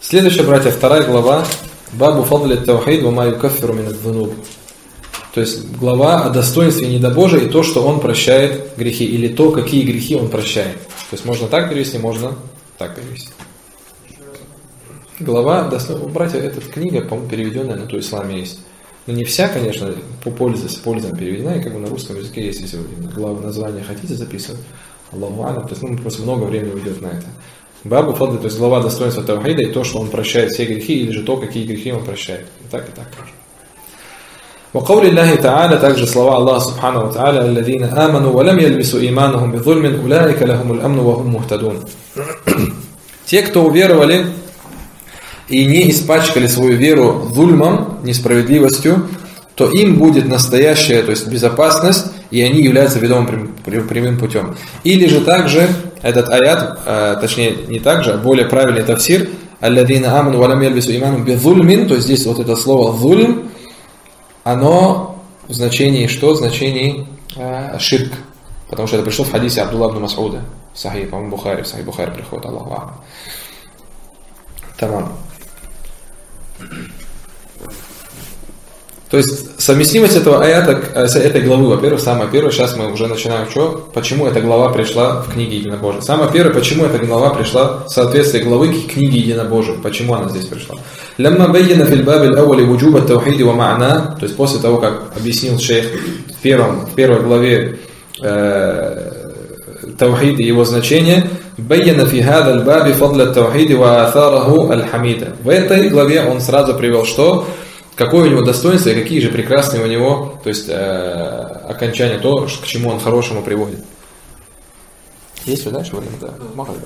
Следующая, братья, 2 глава. Бабу фадли таухид ва ма юкаффиру мин адh-dhunub. То есть глава о достоинстве недобожия и то, что он прощает грехи, или то, какие грехи он прощает. То есть можно так перевести, можно так перевести. Глава достоинства. Братья, эта книга, по-моему, переведенная на то исламе есть. Но не вся, конечно, с пользой переведена, и как бы на русском языке есть, если вы главу названия хотите записывать. Аллаху алям, то есть просто много времени уйдет на это. Бабу фадли, то есть глава достоинства таухида и то, что он прощает все грехи, или же то, какие грехи он прощает. И так тоже. وقول الله تعالى также слова Аллаха субхану ва тааля الذين آمنوا ولم يلبسوا إيمانهم بظلم أولئك لهم الأمن وهم مهتدون. Те, кто уверовали и не испачкали свою веру зульмом, несправедливостью, то им будет настоящая, то есть безопасность, и они являются ведомым прямым путем. Или же также этот аят, точнее не так же, а более правильный тафсир, алладина аману валям ялбису иману бизульмин, то есть здесь вот это слово зульм, оно в значении что? В значении ширк. Потому что это пришло в хадисе Абдулла ибн Мас'уда. В Сахих, по-моему, Бухари, в Сахих Бухари приходит, Аллаху а'лам. Тамам. То есть совместимость этого аята, с этой главы, во-первых, самое первое, сейчас мы уже начинаем что? Почему эта глава пришла в книге Единобожия. Самое первое, почему эта глава пришла в соответствии главы к книге Единобожия. Почему она здесь пришла? Лямма байяна фил баб аль-аввали вуджуба ат-таухид ва ма'на, то есть после того, как объяснил шейх в первой главе таухид и его значение, байяна фи хада аль-баби фадла ат-таухид ва атharаху аль-хамида. В этой главе он сразу привел что? Какое у него достоинство и какие же прекрасные у него, то есть окончания, то, к чему он хорошему приводит. Есть вы дальше время? Да.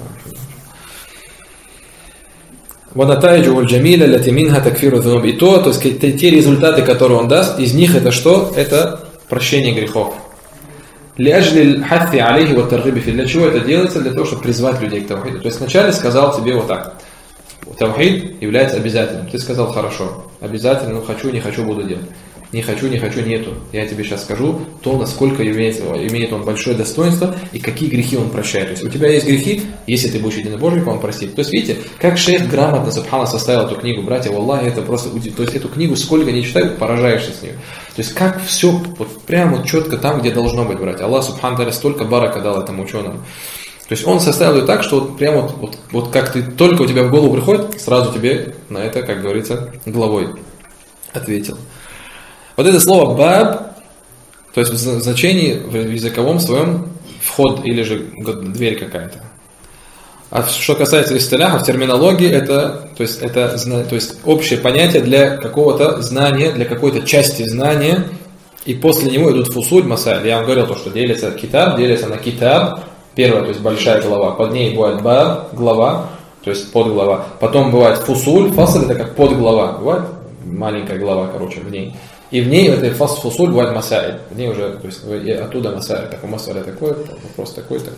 И то есть те результаты, которые он даст, из них это что? Это прощение грехов. Для чего это делается? Для того, чтобы призвать людей к таухиду. То есть вначале сказал тебе вот так. Таухид является обязательным. Ты сказал хорошо, обязательно, хочу, не хочу, буду делать. Не хочу, нету. Я тебе сейчас скажу то, насколько имеет он большое достоинство и какие грехи он прощает. То есть у тебя есть грехи, если ты будешь единобожником, он простит. То есть видите, как шейх грамотно, субхана, составил эту книгу, братья, валлахи, это просто удивительно. То есть эту книгу сколько не читаю, поражаешься с нее. То есть как все вот прямо четко там, где должно быть, братья. Аллах субхана та'аля столько барака дал этому ученому. То есть он составил ее так, что вот прямо вот как ты только у тебя в голову приходит, сразу тебе на это, как говорится, головой ответил. Вот это слово баб, то есть в значении в языковом своем вход или же дверь какая-то. А что касается истиляха, в терминологии это общее понятие для какого-то знания, для какой-то части знания, и после него идут фусуль, масаль. Я вам говорил то, что делится на китаб. Первая, то есть большая глава, под ней бывает баб, глава, то есть подглава. Потом бывает фусуль, фасл это как подглава, бывает маленькая глава, короче, в ней. И в ней этой фусуль бывает масаиль. В ней уже, то есть оттуда масаиль, такой масаиль такой, вопрос такой-то.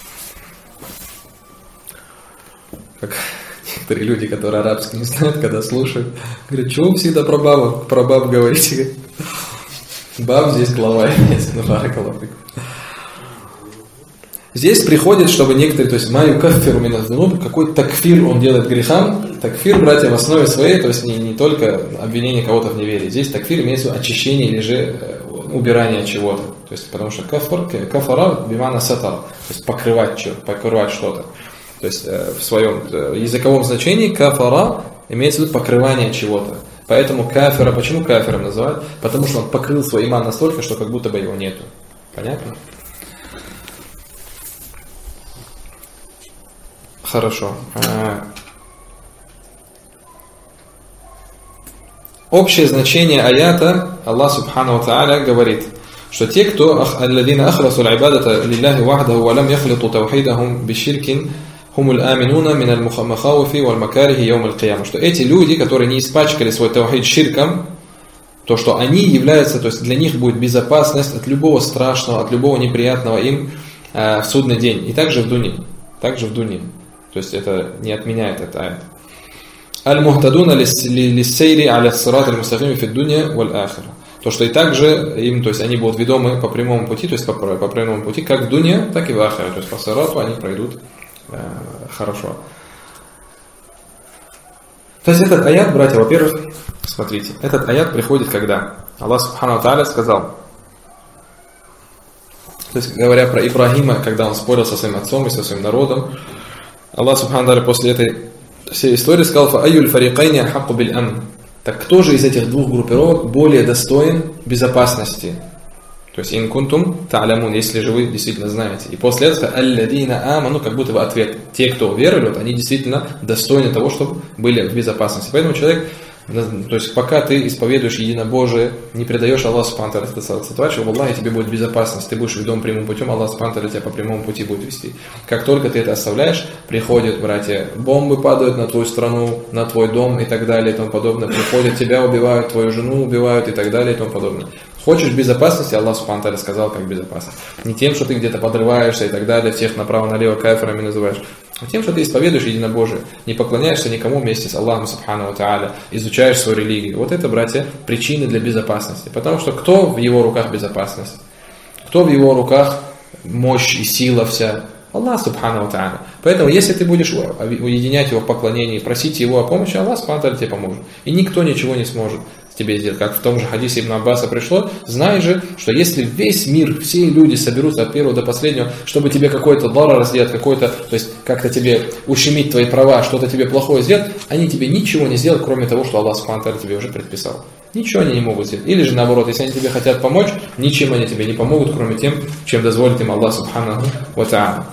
Как некоторые люди, которые арабский не знают, когда слушают, говорят, чего вы всегда про баб говорите? Баб здесь глава имеется, ну баракаллаху. Здесь приходит, чтобы некоторые, то есть маю каффиру мин адh-dhunub, какой такфир он делает грехам. Такфир, братья, в основе своей, то есть не только обвинение кого-то в неверии. Здесь такфир имеется в виду очищение или же убирание чего-то. То есть потому что кафара бимана сатар, то есть покрывать что-то. То есть в своем языковом значении кафара имеется в виду покрывание чего-то. Поэтому кафира, почему кафиром называют? Потому что он покрыл свой иман настолько, что как будто бы его нету. Понятно? Хорошо. Общее значение аята Аллах субхану ва тааля говорит, что те, кто алладина ахласу аль-ибадата лилляхи вахдаху ва лам яхлиту тавхидахум биширкин хумуль аминуна миналь махауфи валь макарихи яум аль-кияма, что эти люди, которые не испачкали свой тавхид ширком, то, что они являются, то есть для них будет безопасность от любого страшного, от любого неприятного им в судный день, и также в дуне. То есть это не отменяет это аят. Аль-мухтадуна лиссейри аля ссират аль-мустаким фи дунья валь ахира. То, что и также им, то есть они будут ведомы по прямому пути, то есть по прямому пути, как в дуне, так и в ахире. То есть по сирату они пройдут хорошо. То есть этот аят, братья, во-первых, смотрите, этот аят приходит когда? Аллах Субхану Тааля сказал, то есть говоря про Ибрагима, когда он спорил со своим отцом и со своим народом, Аллах Субхану Тааля после этой всей истории сказал: «Фа'айюль фарикайни ахакку биль амн». Так кто же из этих двух группировок более достоин безопасности? То есть ин кунтум та'лямун, если же вы действительно знаете. И после этого алладина аману, как будто бы ответ. Те, кто верили, вот, они действительно достойны того, чтобы были в безопасности. Поэтому человек, то есть пока ты исповедуешь единобожие, не предаешь Аллаху Субхану ва Тааля, Аллахе тебе будет безопасность, ты будешь ведом прямым путем, Аллах Субхану ва Тааля тебя по прямому пути будет вести. Как только ты это оставляешь, приходят, братья, бомбы падают на твою страну, на твой дом и так далее и тому подобное. Приходят, тебя убивают, твою жену убивают и так далее и тому подобное. Хочешь безопасности, Аллах Субхану ва Тааля сказал, как безопасность. Не тем, что ты где-то подрываешься и так далее, всех направо-налево кафирами называешь, а тем, что ты исповедуешь единобожие, не поклоняешься никому вместе с Аллахом Субхану ва Тааля, изучаешь свою религию. Вот это, братья, причины для безопасности. Потому что кто в его руках безопасность? Кто в его руках мощь и сила вся? Аллах Субхану ва Тааля. Поэтому, если ты будешь уединять его в поклонении, просить его о помощи, Аллах Субхану ва Тааля тебе поможет. И никто ничего не сможет тебе сделать. Как в том же хадисе Ибн Аббаса пришло, знай же, что если весь мир, все люди соберутся от первого до последнего, чтобы тебе какой-то дарар сделать, какой-то, то есть как-то тебе ущемить твои права, что-то тебе плохое сделать, они тебе ничего не сделают, кроме того, что Аллах Субхану ва Тааля тебе уже предписал. Ничего они не могут сделать. Или же наоборот, если они тебе хотят помочь, ничем они тебе не помогут, кроме тем, чем дозволит им Аллах Субхану ва Тааля.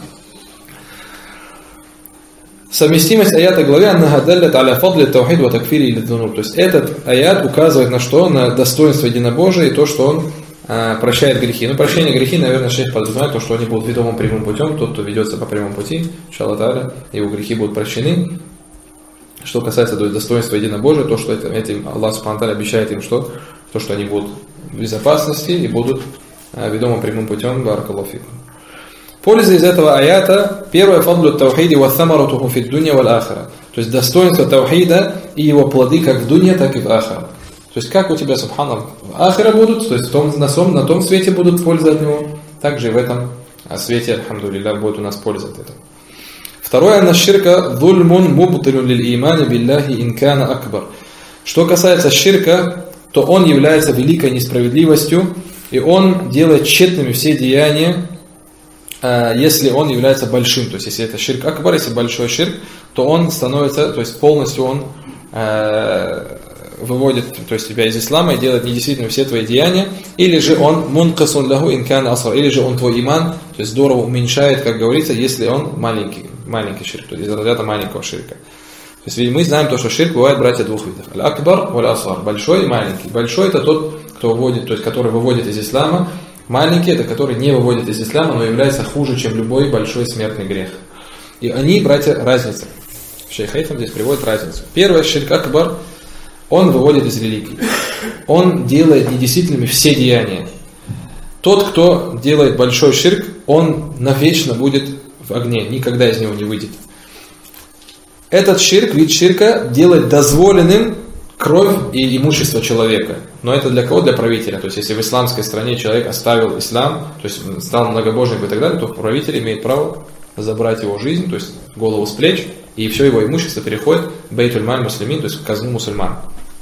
Совместимость аята главе аннаха даллят аля фадли таухид ва такфири или дунуб. То есть этот аят указывает на что? На достоинство единобожия и то, что он прощает грехи. Ну, прощение грехи, наверное, шейх подразумевает то, что они будут ведомым прямым путем. Тот, кто ведется по прямому пути, иншаллах тааля, его грехи будут прощены. Что касается достоинства единобожия, то, что этим Аллах Субхану ва Тааля обещает им что? То, что они будут в безопасности и будут ведомым прямым путем. Баракаллаху фикум. Польза из этого аята, первое, фадлу таухиди ва самаратуху фид дунья валь ахира. То есть достоинство таухида и его плоды как в дунья, так и в ахира. То есть как у тебя, субханаллах, в ахира будут, то есть на том свете будут пользы от него, также и в этом свете, альхамдулилля, будет у нас польза от этого. Второе, анна ширка зульмун мубтилун лиль имани билляхи инкана акбар. Что касается ширка, то он является великой несправедливостью, и он делает тщетными все деяния, если он является большим, то есть если это ширк акбар, если большой ширк, то он становится, то есть полностью он выводит, то есть тебя из ислама и делает недействительными все твои деяния, или же он мункасун лаху инкана асар, или же он твой иман, то есть здорово уменьшает, как говорится, если он маленький ширк, то есть из разряда маленького ширка. То есть мы знаем то, что ширк бывает, братья, двух видов. Аль-акбар валь-асар, большой и маленький. Большой это тот, кто выводит, то есть который выводит из ислама. Маленький это который не выводит из ислама, но является хуже, чем любой большой смертный грех. И они, братья, разница. Шейх Хайтам здесь приводит разницу. Первое, ширк акбар, он выводит из религии. Он делает недействительными все деяния. Тот, кто делает большой ширк, он навечно будет в огне, никогда из него не выйдет. Этот ширк, вид ширка, делает дозволенным кровь и имущество человека. Но это для кого? Для правителя. То есть, если в исламской стране человек оставил ислам, то есть стал многобожником и так далее, то правитель имеет право забрать его жизнь, то есть голову с плеч, и все его имущество переходит в бейтуль-маль муслимин, то есть в казну мусульман.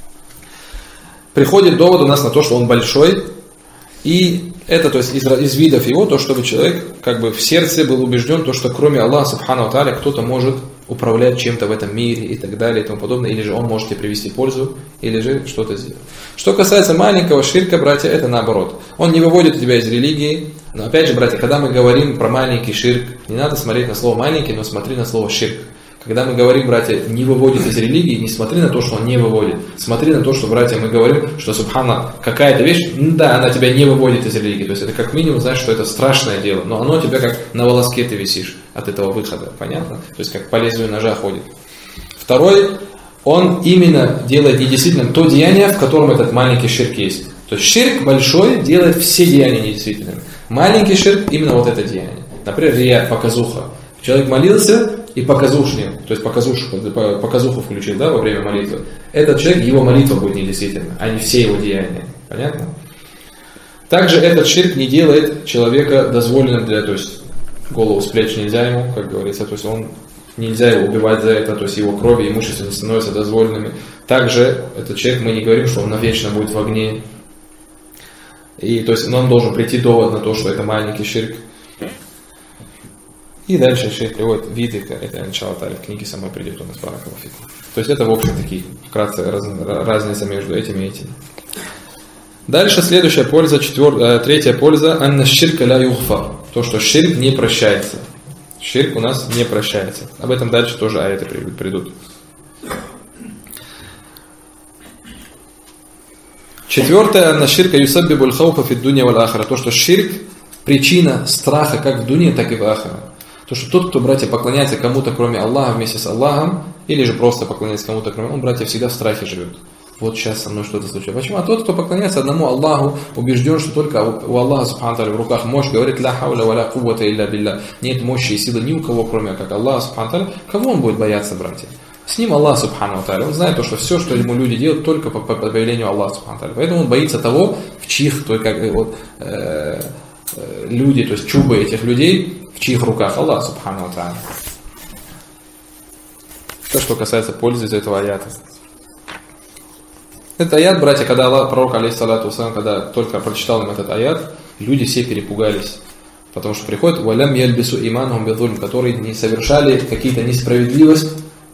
Приходит довод у нас на то, что он большой, и это, то есть из видов его, то, чтобы человек как бы в сердце был убежден, то, что кроме Аллаха Субхану ва Тааля кто-то может управлять чем-то в этом мире и так далее и тому подобное, или же он может тебе привести пользу, или же что-то сделать. Что касается маленького ширка, братья, это наоборот. Он не выводит тебя из религии, но опять же, братья, когда мы говорим про маленький ширк, не надо смотреть на слово маленький, но смотри на слово ширк. Когда мы говорим, братья, не выводит из религии, не смотри на то, что он не выводит. Смотри на то, что, братья, мы говорим, что, субхана, какая-то вещь, да, она тебя не выводит из религии. То есть это как минимум, знаешь, что это страшное дело, но оно тебя как на волоске ты висишь от этого выхода. Понятно? То есть как по лезвию ножа ходит. Второй, он именно делает недействительным то деяние, в котором этот маленький ширк есть. То есть ширк большой делает все деяния недействительными. Маленький ширк именно вот это деяние. Например, рия, показуха. Человек молился и показушник, то есть показуху включил, да, во время молитвы. Этот человек, его молитва будет недействительна, а не все его деяния. Понятно? Также этот ширк не делает человека дозволенным для, то есть голову с плеч нельзя ему, как говорится, то есть он нельзя его убивать за это, то есть его кровь и имущество не становятся дозволенными. Также этот человек, мы не говорим, что он навечно будет в огне. И то есть нам должен прийти довод на то, что это маленький ширк. И дальше шейх приводит виды, это начало в книге самой придет у нас баракаллаху. То есть это в общем такие вкратце разница между этим и этим. Дальше следующая польза, третья польза, анна ширка ля юхфар. То, что ширк не прощается. Ширк у нас не прощается. Об этом дальше тоже аяты придут. Четвертое, анна ширка юсаббибуль хауфа фид дунья валь ахира. То, что ширк причина страха как в дуне, так и в ахира. То, что тот, кто, братья, поклоняется кому-то, кроме Аллаха, вместе с Аллахом, или же просто поклоняется кому-то, кроме он, братья, всегда в страхе живет. Вот сейчас со мной что-то случилось. Почему? А тот, кто поклоняется одному Аллаху, убежден, что только у Аллаха, субхану та'аля, в руках мощь, говорит, ля хауля ва ля куввата илля билля. Нет мощи и силы ни у кого, кроме как Аллаха, субхану та'аля. Кого он будет бояться, братья? С ним Аллах, субхану та'аля. Он знает то, что все, что ему люди делают, только по повелению Аллаха, субхану та'аля. Поэтому он боится того, в чьих, люди, то есть чубы этих людей, в чьих руках Аллах, субхану та'аля. То, что касается пользы из этого аята. Этот аят, братья, когда Аллах, пророк, алейхиссалату вассалям, когда только прочитал им этот аят, люди все перепугались. Потому что приходит «Валям яльбису иманхум бидзульм», которые не совершали какую-то несправедливость.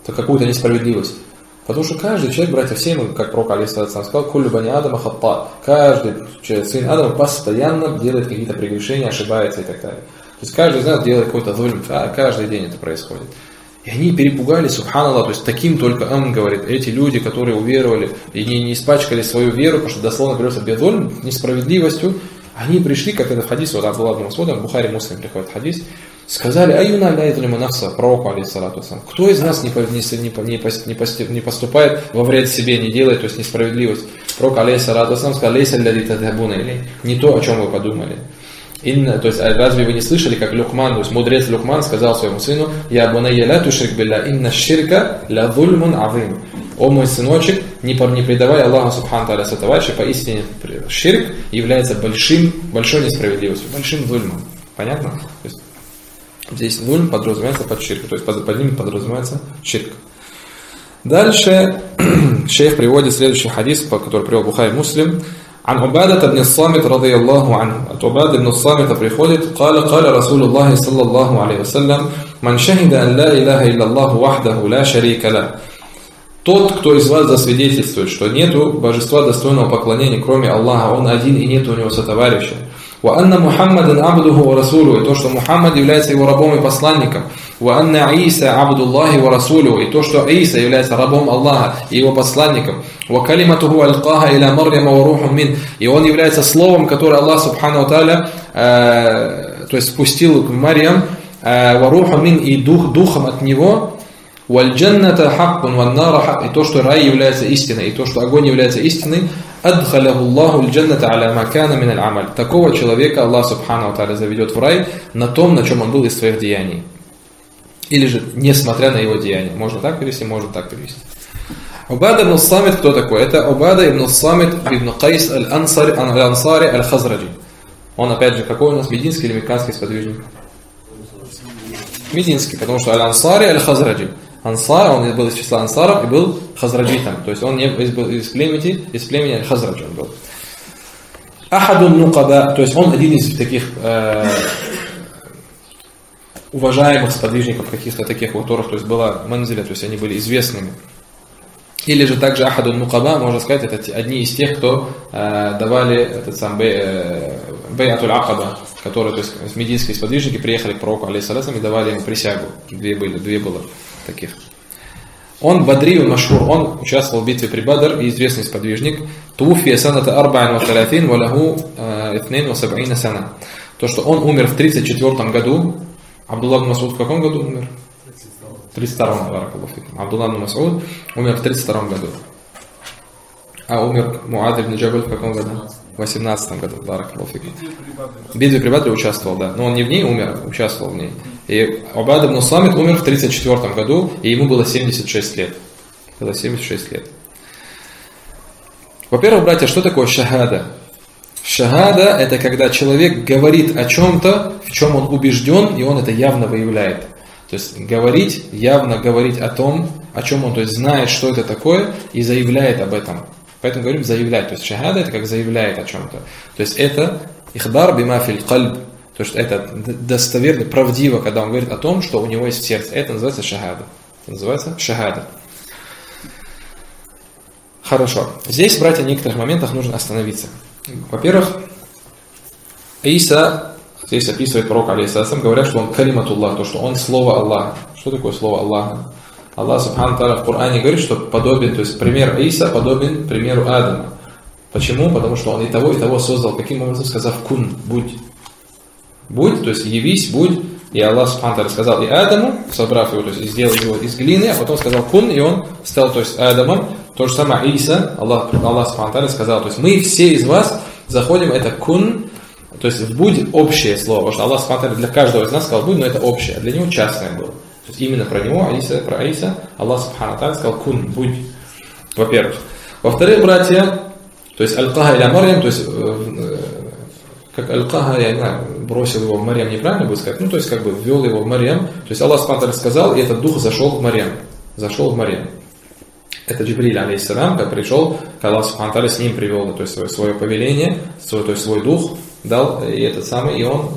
Потому что каждый человек, братья, все мы, как пророк, алейхиссалату вассалям, сказал, «Куллю бани Адама хатта». Каждый сын Адама постоянно делает какие-то прегрешения, ошибается и так далее. То есть каждый из нас делает какой-то зульм, каждый день это происходит. И они перепугались, субханаллах, то есть таким только говорит, эти люди, которые уверовали и не испачкали свою веру, потому что дословно берется бедоль, несправедливостью, они пришли, как это в хадисе, вот Абдуллах ибн Мас'уд, в Бухари Муслим приходит хадис, сказали, аюна ля ядлиму нафса, пророку, алейхиссалату вассалям, кто из нас не поступает во вред себе, не делает, то есть несправедливость. Пророк, алейхиссалату вассалям, сказал, лейса ляди тадхабуна, или не то, о чем вы подумали. То есть, разве вы не слышали, как Люкман, то есть мудрец Люкман сказал своему сыну, «Я бунайя ля тушрик билля, инна ширка ля зульмун азим». О мой сыночек, не предавай Аллаху субхану та'аля сотоварища, поистине ширк является большой несправедливостью, большим зульмом. Понятно? То есть, здесь зульм подразумевается под ширк, то есть под ним подразумевается ширк. Дальше шейх приводит следующий хадис, который привел Бухари Муслим. عن عبادة بن الصامت رضي الله عنه. От Убады бн Самита приходит: قال رسول الله صلى الله عليه وسلم من شهد أن لا إله إلا الله وحده لا شريك له. Тот, кто из вас засвидетельствует, что нету божества достойного поклонения, кроме Аллаха, он один и нет у него сотоварища. وأن محمدا عبده ورسوله, и то, что Мухаммад является его рабом и посланником. وأن عيسى عبد الله ورسوله, и то, что Иса является рабом Аллаха и его посланником. وكلمته ألقاها إلى مريم وروح منه, и он является словом, которое Аллах субхану та'аля, то есть спустил к Марьям, وروح منه, и духом от него. وَالْجَنَّةَ حَقٌّ وَالنَّارَ حَقٌّ, и то, что рай является истиной, и то, что огонь является истиной. أَدْخَلَهُ اللَّهُ الْجَنَّةَ عَلَى مَا كَانَ مِنَ الْعَمَلِ. Такого человека Аллах субхану та'аля заведет в рай на том, на чем он был из своих деяний. Или же, несмотря на его деяния. Можно так перевести, можно так перевести. Убада ибн Самит кто такой? Это Убада ибн Самит ибн Кайс аль-Ансари аль-Хазраджи. Он, опять же, какой у нас, мединский или мекканский сподвижник? Мединский, потому что аль-Ансари аль-Хазраджи. Ансар, он был из числа ансаров и был хазраджитом, то есть он не был из племени Хазрадж он был. Ахадун нукаба, то есть он один из таких уважаемых сподвижников каких-то таких, у которых, то есть была манзиля, то есть они были известными. Или же также ахадун нукаба, можно сказать, это одни из тех, кто давали этот сам бейатуль акаба, которые, то есть мединские сподвижники приехали к пророку алейхиссалату и давали ему присягу. Две было таких. Он бадриюн машхур, он участвовал в битве при Бадр и известный сподвижник. Туфия саната арба'ин ва талатин ва лаху итнейн ва саб'ина сана. То, что он умер в 34 году. Абдуллах ибн Мас'уд в каком году умер? В 32-м. Абдуллах ибн Мас'уд умер в 32 году. А умер Муад ибн Джабаль в каком году? В 18 году. В битве при Бадре участвовал, да. Но он не в ней умер, участвовал в ней. И Убада ибн Самит умер в 34 году, и ему было 76 лет. Было 76 лет. Во-первых, братья, что такое шахада? Шахада – это когда человек говорит о чем-то, в чем он убежден, и он это явно выявляет. То есть говорить, явно говорить о том, о чем он, то есть знает, что это такое, и заявляет об этом. Поэтому говорим заявлять. То есть шахада это как заявляет о чем-то. То есть это ихбар бима фил кальб. То есть это достоверно, правдиво, когда он говорит о том, что у него есть в сердце. Это называется шахада. Это называется шахада. Хорошо. Здесь, братья, в некоторых моментах нужно остановиться. Во-первых, Иса, здесь описывает пророк, алейхиссалям, говорят, что он калиматуллах, то, что он слово Аллаха. Что такое слово Аллаха? Аллах субхану тааля в Коране говорит, что подобен, то есть пример Иса подобен примеру Адама. Почему? Потому что он и того создал. Каким образом? Сказав кун, будь. Будь, то есть явись, будь. И Аллах субхану тааля сказал и Адаму, собрав его, то есть сделал его из глины, а потом сказал кун, и он стал, то есть Адамом. То же самое Иса, Аллах субхану тааля сказал, то есть мы все из вас заходим, это кун, то есть в будь общее слово, потому что Аллах субхану тааля для каждого из нас сказал будь, но это общее, а для него частное было. То есть именно про него, про Иса, Аллах субхану тааля сказал кун, будь, во-первых. Во-вторых, братья, то есть аль-каха иля Марьям, то есть как аль-каха, я не знаю, бросил его в Марьям, неправильно будет сказать, ну то есть как бы ввел его в Марьям, то есть Аллах субхану тааля сказал, и этот дух зашел в Марьям. Это Джибриль, алейхиссалям, как пришел, когда Аллах субхану тааля с ним привел, то есть свое повеление, то есть свой дух дал, и этот самый, и он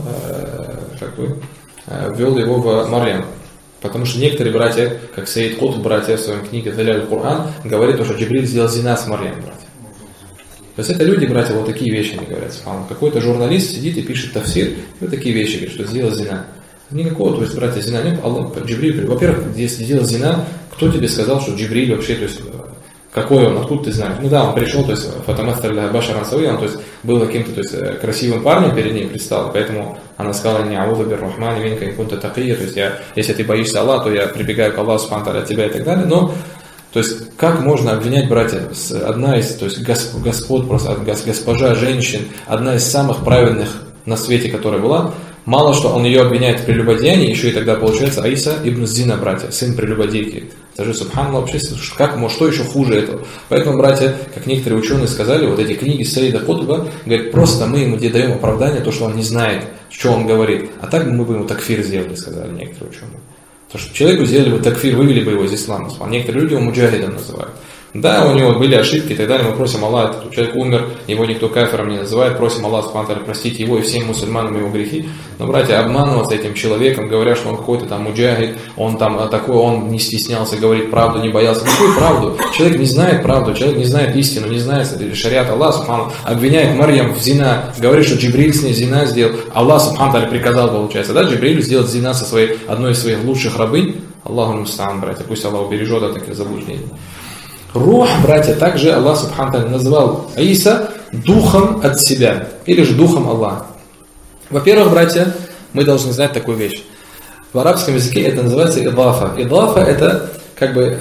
ввел его в Марьям. Потому что некоторые братья, как Саид Кутб, братья в своей книге Даляль Кур'ан, говорят, что Джибриль сделал зина с Марьям, братья. То есть это люди, братья, вот такие вещи они говорят. Какой-то журналист сидит и пишет тафсир, и вот такие вещи говорит, что сделал зина. Никакого, то есть, братья, зина нет. Джибриль, во-первых, если сделал зина, кто тебе сказал, что Джибриль вообще, то есть, какой он, откуда ты знаешь? Ну да, он пришел, то есть, фатамастер Башар Ансауи, он, то есть, был каким-то, то есть, красивым парнем перед ней предстал, поэтому она сказала, не аузу бир-рахмани минка и кунта такия, то есть, если ты боишься Аллаха, то я прибегаю к Аллаху субхану тааля от тебя и так далее, но, то есть, как можно обвинять, братья, одна из, то есть, господ, просто госпожа женщин, одна из самых праведных на свете, которая была, мало что он ее обвиняет в прелюбодеянии, еще и тогда получается Аиса ибн Зина, братья, сын прелюбодейки. Скажи, субханаллах, вообще, что еще хуже этого? Поэтому, братья, как некоторые ученые сказали, вот эти книги Саида Кутба, говорят, просто мы ему даем оправдание, то, что он не знает, что он говорит. А так мы бы ему такфир сделали, сказали некоторые ученые. То, что человеку сделали бы такфир, вывели бы его из ислама. А некоторые люди его муджахидом называют. Да, у него были ошибки и так далее, мы просим Аллаха, человек умер, его никто кафиром не называет, просим Аллаха субхану тааля простить его и всем мусульманам его грехи. Но, братья, обманываться этим человеком, говоря, что он какой-то там муджахид, он там такой, он не стеснялся говорить правду, не боялся. Какую правду? Человек не знает правду, человек не знает истину, не знает шариат Аллаха субхану, обвиняет Марьям в зина, говорит, что Джибриль с ней зина сделал. Аллах субхану тааля приказал, получается, да, Джибрилю сделать зина со своей, одной из своих лучших рабынь. Аллаху мустаан, братья, пусть Аллах убережет от таких заблуждений. Рух, братья, также Аллах субхану тааля назвал Иса духом от себя, или же духом Аллаха. Во-первых, братья, мы должны знать такую вещь. В арабском языке это называется идафа. Идафа это как бы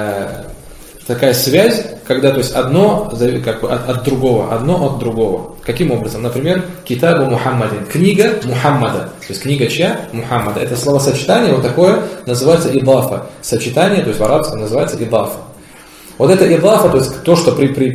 такая связь, когда то есть одно как бы от другого, одно от другого. Каким образом? Например, китабу Мухаммадин, книга Мухаммада, то есть книга чья? Мухаммада. Это словосочетание вот такое называется идафа. Сочетание, то есть в арабском называется идафа. Вот это идафа, то есть то, что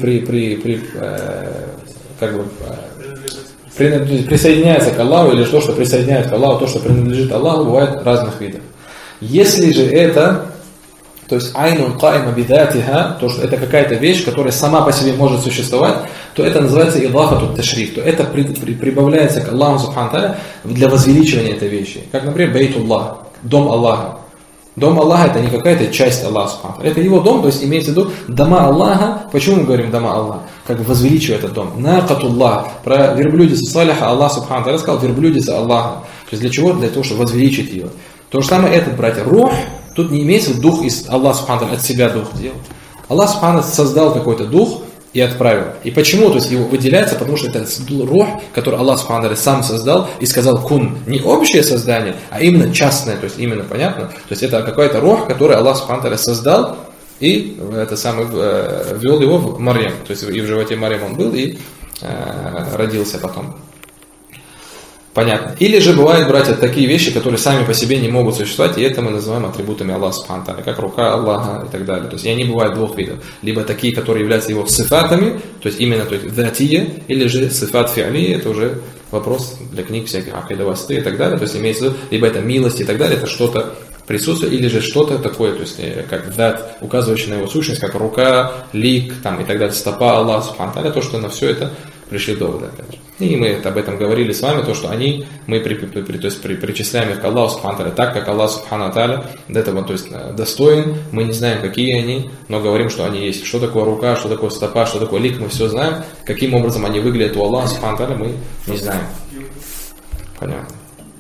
присоединяется к Аллаху, или то, что присоединяет к Аллаху, то, что принадлежит Аллаху, бывает разных видов. Если же это, то есть айнун кайма бидатиха, то, что это какая-то вещь, которая сама по себе может существовать, то это называется идафатут ташриф, то это прибавляется к Аллаху субхану тааля для возвеличивания этой вещи. Как, например, бейтуллах, дом Аллаха. Дом Аллаха это не какая-то часть Аллаха субхану тааля. Это его дом, то есть имеется в виду дома Аллаха. Почему мы говорим дома Аллаха? Как бы возвеличивая этот дом. Накатуллах. Про верблюдицу Салиха Аллах субхану тааля сказал верблюдица Аллаха. То есть для чего? Для того, чтобы возвеличить ее. То же самое этот, братья, рух, тут не имеется в виду дух из Аллаха субхану тааля от себя дух делал. Аллах субхану создал какой-то дух и отправил. И почему? То есть его выделяется, потому что это рух, который Аллах субхану тааля сам создал и сказал кун. Не общее создание, а именно частное, то есть именно понятно. То есть это какой-то рух, который Аллах субхану тааля создал и это самый ввел его в Марьям. То есть и в животе Марьям он был и родился потом. Понятно. Или же бывают, братья, такие вещи, которые сами по себе не могут существовать, и это мы называем атрибутами Аллаха субхану тааля, как рука Аллаха и так далее. То есть и они бывают двух видов. Либо такие, которые являются его сифатами, то есть именно то есть датия, или же сифат фи'али, это уже вопрос для книг всяких акида васты и так далее. То есть имеется в виду, либо это милость и так далее, это что-то присутствие, или же что-то такое, то есть как дат, указывающий на его сущность, как рука, лик, там, и так далее, стопа Аллаха субхану ва тааля, то, что на все это пришли доводы, опять же. И мы об этом говорили с вами, то, что мы причисляем их к Аллаху субхану ва тааля, так как Аллах субхану ва тааля до этого, то есть достоин, мы не знаем, какие они, но говорим, что они есть. Что такое рука, что такое стопа, что такое лик, мы все знаем. Каким образом они выглядят у Аллаха субхану ва тааля, мы не знаем. Понятно.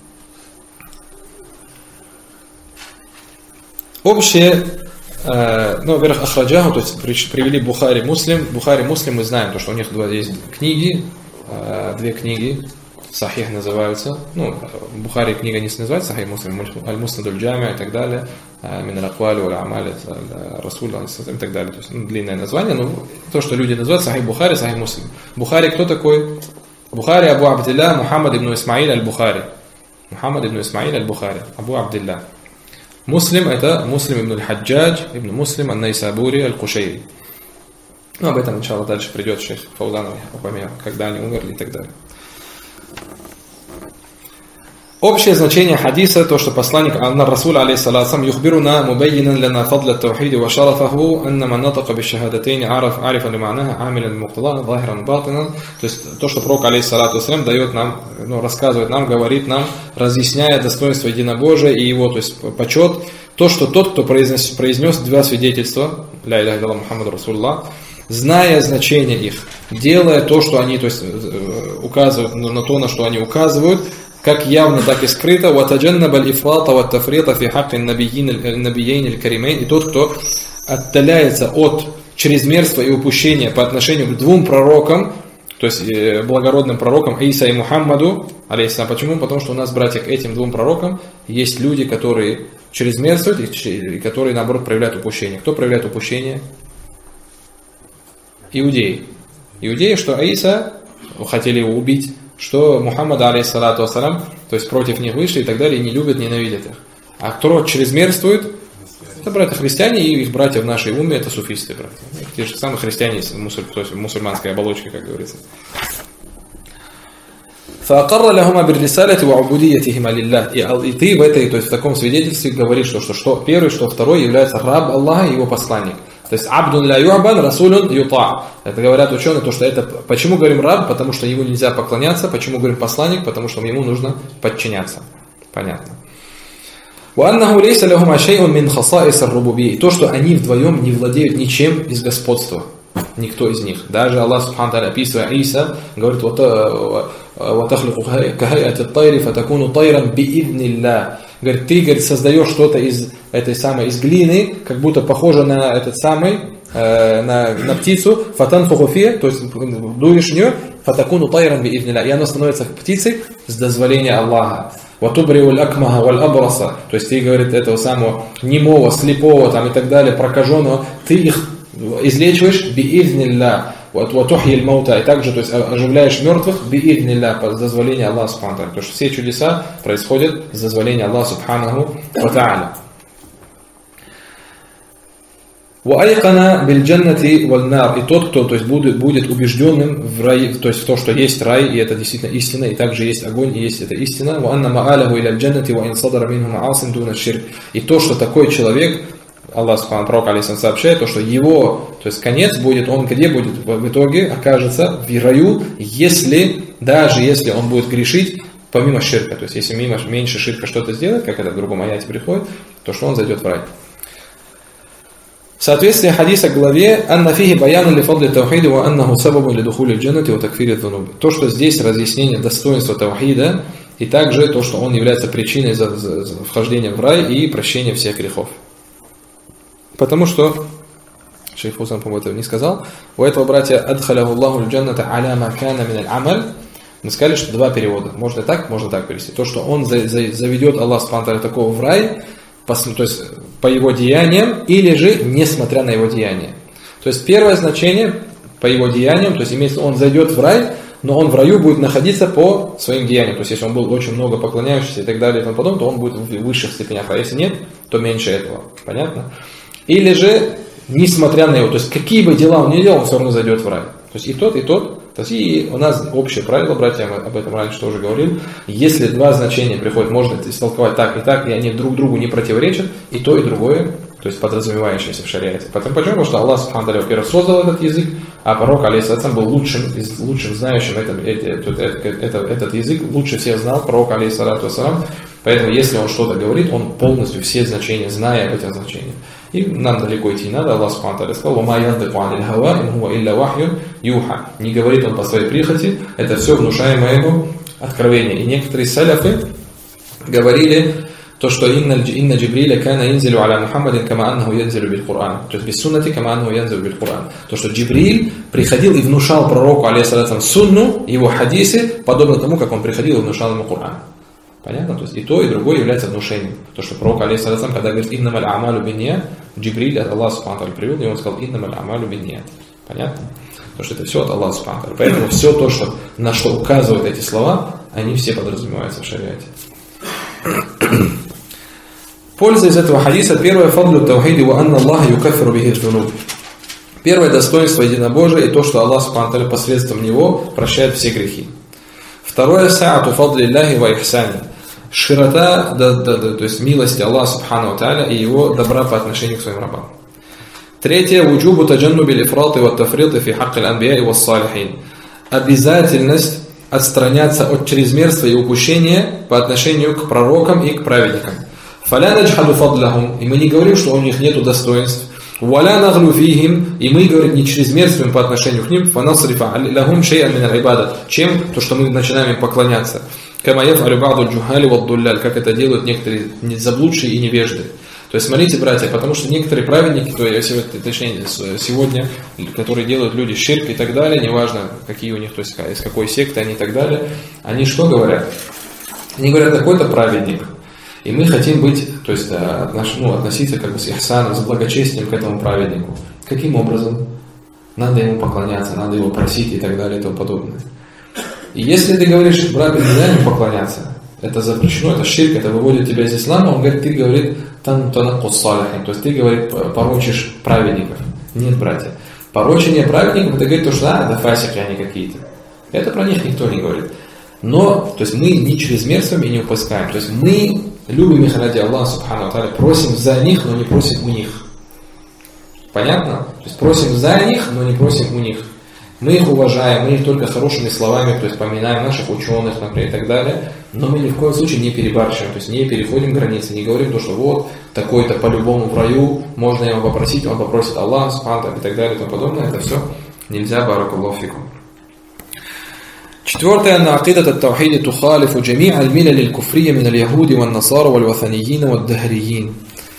Общее, во-первых, ахраджаху, то есть привели Бухари, Муслим. Бухари, Муслим, мы знаем, то, что у них есть книги, две книги, Сахих называются. Бухари книга не называется Сахих Муслим, Аль-Муснад аль-Джами и так далее, Мин аль-Аквали валь-Амали, Расуль и так далее. То есть длинное название, но то, что люди называют Сахих Бухари, Сахих Муслим. Бухари кто такой? Бухари Абу Абдилля Мухаммад ибн Исмаиль аль-Бухари. Мухаммад ибн Исмаиль аль-Бухари, Абу Абдилля. Муслим это Муслим ибн аль-Хаджадж, ибн Муслим ан-Найсабури аль-Кушайри. Об этом, иншаллах, дальше придет шейх Фаузанов, когда они умерли и так далее. Общее значение хадиса, то, что посланник Расуль, алейхиссалам, юхбируна мубайинан лана фадла таухиди ва шарафаху, анна ман натака бишахадатейни арифа лима'наха, амилян муктала, захиран батинан. То есть, то, что пророк, алейхиссалам, дает нам, рассказывает нам, говорит нам, разъясняя достоинство единобожия и его, то есть, почет, то, что тот, кто произнес два свидетельства, ля иляха илlallah Мухаммад Расулуллах, зная значение их, делая то, что они, то есть, указывают на то, на что они указывают, как явно, так и скрыто, وَتَجَنَّبَ الْإِفْرَاطَ وَالتَّفْرِيطَ فِي حَقِّ النَّبِيِّينِ الْكَرِيمَيْنِ. И тот, кто отдаляется от чрезмерства и упущения по отношению к двум пророкам, то есть благородным пророкам Иса и Мухаммаду, алейхиссалам. Почему? Потому что у нас, братья, к этим двум пророкам есть люди, которые чрезмерствуют и которые, наоборот, проявляют упущение. Кто проявляет упущение? Иудеи. Иудеи, что Иса хотели его убить, что Мухаммад, алейхиссалату вассалам, то есть против них вышли и так далее, и не любят, ненавидят их. А кто чрезмерствует, это братья христиане, и их братья в нашей уме, это суфисты, братья. Те же самые христиане, то есть в мусульманской оболочке, как говорится. فَأَقَرَّ لَهُمَا بِالرِّسَالَةِ وَعُبُودِيَّتِهِمَا لِلَّهِ. И ты в этой, то есть в таком свидетельстве говоришь, что первый, что второй является раб Аллаха и его посланник. То есть абдун ля ю'бан, расулун юта. Это говорят ученые, то что это, почему говорим раб, потому что ему нельзя поклоняться, почему говорим посланник, потому что ему нужно подчиняться. Понятно. وَأَنَّهُ لَيْسَ لَهُمَا شَيْءٌ مِّنْ خَصَائِصِ الرُّبُوبِيَّةِ. То, что они вдвоем не владеют ничем из господства. Никто из них. Даже Аллах Субхану тааля, описывая Иса, говорит: «Ватахлику кахайати тайри фатакуну тайран бииднилlah». Говорит, ты, говорит, создаешь что-то из этой самой, из глины, как будто похоже на этот самый, на птицу, фатанфуху фи, то есть дуешь в нее, фатакуну тайран бииднилlah, и оно становится птицей с дозволения Аллаха. Ватубриуль акмаха валь абраса, то есть ты, говорит, этого самого немого, слепого там и так далее, прокаженного, ты их излечиваешь бииднилlah. وَتُحْيِي الْمَوْتَى. И также, то есть, оживляешь мертвых бииднилlah, по дозволению Аллаха Субхану тааля. Потому что все чудеса происходят с дозволения Аллаха Субханаху ва тааля. وَأَيْقَنَ بِالْجَنَّةِ وَالنَّارِ. И тот, кто, то есть, будет убежденным в рай, то есть в то, что есть рай, и это действительно истина, и также есть огонь, и есть это истина. وَأَنَّ مَآلَهُ إِلَى الْجَنَّةِ وَإِنْ صَدَرَ مِنْهُ مَعَاصٍ دُونَ الشِّرْكِ. И то, что такой человек, Аллах Субхану пророк алейхиссалам сообщает, то, что его, то есть конец будет, он где будет в итоге окажется в раю, даже если он будет грешить помимо ширка, то есть если меньше ширка что-то сделает, как это в другом аяте приходит, то что он зайдет в рай. В соответствии хадиса к главе «Анна фихи баяну ли фадли таухиди ва аннаху сабабу ли духули джаннати ва такфири дунуби». То, что здесь разъяснение достоинства таухида, и также то, что он является причиной за вхождения в рай и прощения всех грехов. Потому что, шейх Фаузан, по-моему, этого не сказал, у этого братья «Адхаляху Аллаху аль-джанната аля ма кана мин аль-амаль». Мы сказали, что два перевода. Можно так перевести. То, что он заведет Аллах Субхану тааля такого в рай, то есть по его деяниям, или же несмотря на его деяния. То есть первое значение по его деяниям, то есть имеется, он зайдет в рай, но он в раю будет находиться по своим деяниям. То есть если он был очень много поклоняющийся и так далее и тому подобное, то он будет в высших степенях. А если нет, то меньше этого. Понятно? Или же, несмотря на его, то есть какие бы дела он ни делал, он все равно зайдет в рай. То есть и тот То есть и у нас общее правило, братья, мы об этом раньше тоже говорили, если два значения приходят, можно истолковать так, и они друг другу не противоречат, и то, и другое, то есть подразумевающееся в шариате. Почему? Потому что Аллах, субхану ва, во-первых, создал этот язык, а пророк, алейхиссалям, был лучшим знающим этот язык, лучше всех знал пророк, алейхиссалям. Поэтому, если он что-то говорит, он полностью все значения, зная об этих значениях. И нам далеко идти не надо. Аллах субхану ва сказал: «Ва ма янтику анил хава, ин хуа илля вахьюн юха». Не говорит он по своей прихоти, это все внушаемое ему откровение. И некоторые саляфы говорили то, что инна Джибриля кана янзилу аля Мухаммадин кама аннаху янзилу биль Кур'ан. То есть без суннати кама аннаху янзилу биль Кур'ан. То, что Джибриль приходил и внушал пророку, алейхиссалям, сунну, его хадисы, подобно тому, как он приходил и внушал ему Кур'ан. Понятно? То есть и то, и другое является внушением. То, что пророк, алейхиссалям, когда говорит «иннамаль амалю бинният», Джибриль от Аллаха субхану ва тааля привел, и он сказал «иннамаль амалю бинният». Понятно? Потому что это все от Аллаха субхану ва тааля. Поэтому все то, что, на что указывают эти слова, они все подразумеваются в шариате. Польза из этого хадиса. Первое, фадлю таухиди ва анна Аллаха юкаффиру бихи дзунуб. Первое достоинство единобожия и то, что Аллах субхану ва тааля посредством него прощает все грехи. Второе, саату фадли Аллахи ва ихсани. Широта, то есть милости Аллаха субхану ва тааля и его добра по отношению к своим рабам. Третье, вуджубу таджаннуби лифраты ва тафриты фи хакки аль-анбияи ва салихин. Обязательность отстраняться от чрезмерства и упущения по отношению к пророкам и к праведникам. Фаля наджхаду фадлахум, и мы не говорим, что у них нету достоинств. Валя наглю фихим, и мы говорим не чрезмерствуем по отношению к ним. Фанасрифа лахум шей'ан мин аль-ибада, чем то, что мы начинаем им поклоняться. Кама яф'алю ба'ду аль-джухали вад-дулляль, как это делают некоторые заблудшие и невежды. То есть смотрите, братья, потому что некоторые праведники, точнее сегодня, которые делают люди ширк и так далее, неважно какие у них, то есть из какой секты они и так далее, они что говорят? Они говорят: такой-то праведник, и мы хотим быть, то есть относиться как бы с ихсаном, с благочестием к этому праведнику. Каким образом? Надо ему поклоняться, надо его просить и так далее и тому подобное. И если ты говоришь: брат, нельзя ему поклоняться, это запрещено, это ширк, это выводит тебя из ислама, он говорит: ты, говорит, танаккус салихин, то есть ты, говорит, порочишь праведников. Нет, братья. Порочение праведников, это говорит то, что это фасики они какие-то. Это про них никто не говорит. Но, то есть мы не чрезмерствуем и не упускаем. То есть мы любим их ради Аллаха субхану ва тааля, просим за них, но не просим у них. Понятно? То есть просим за них, но не просим у них. Мы их уважаем, мы их только хорошими словами, то есть поминаем наших ученых, например, и так далее, но мы ни в коем случае не перебарщиваем, то есть не переходим границы, не говорим то, что вот такой-то по-любому в раю, можно его попросить, он попросит Аллах, субхану и так далее и тому подобное, это все нельзя, баракаллаху фикум. Четвертое, на акидат ат-таухиди тухалифу джами' аль-милаль аль-куфрия мин аль-яхуди ван-насара валь-ватанийин вад-дахриин.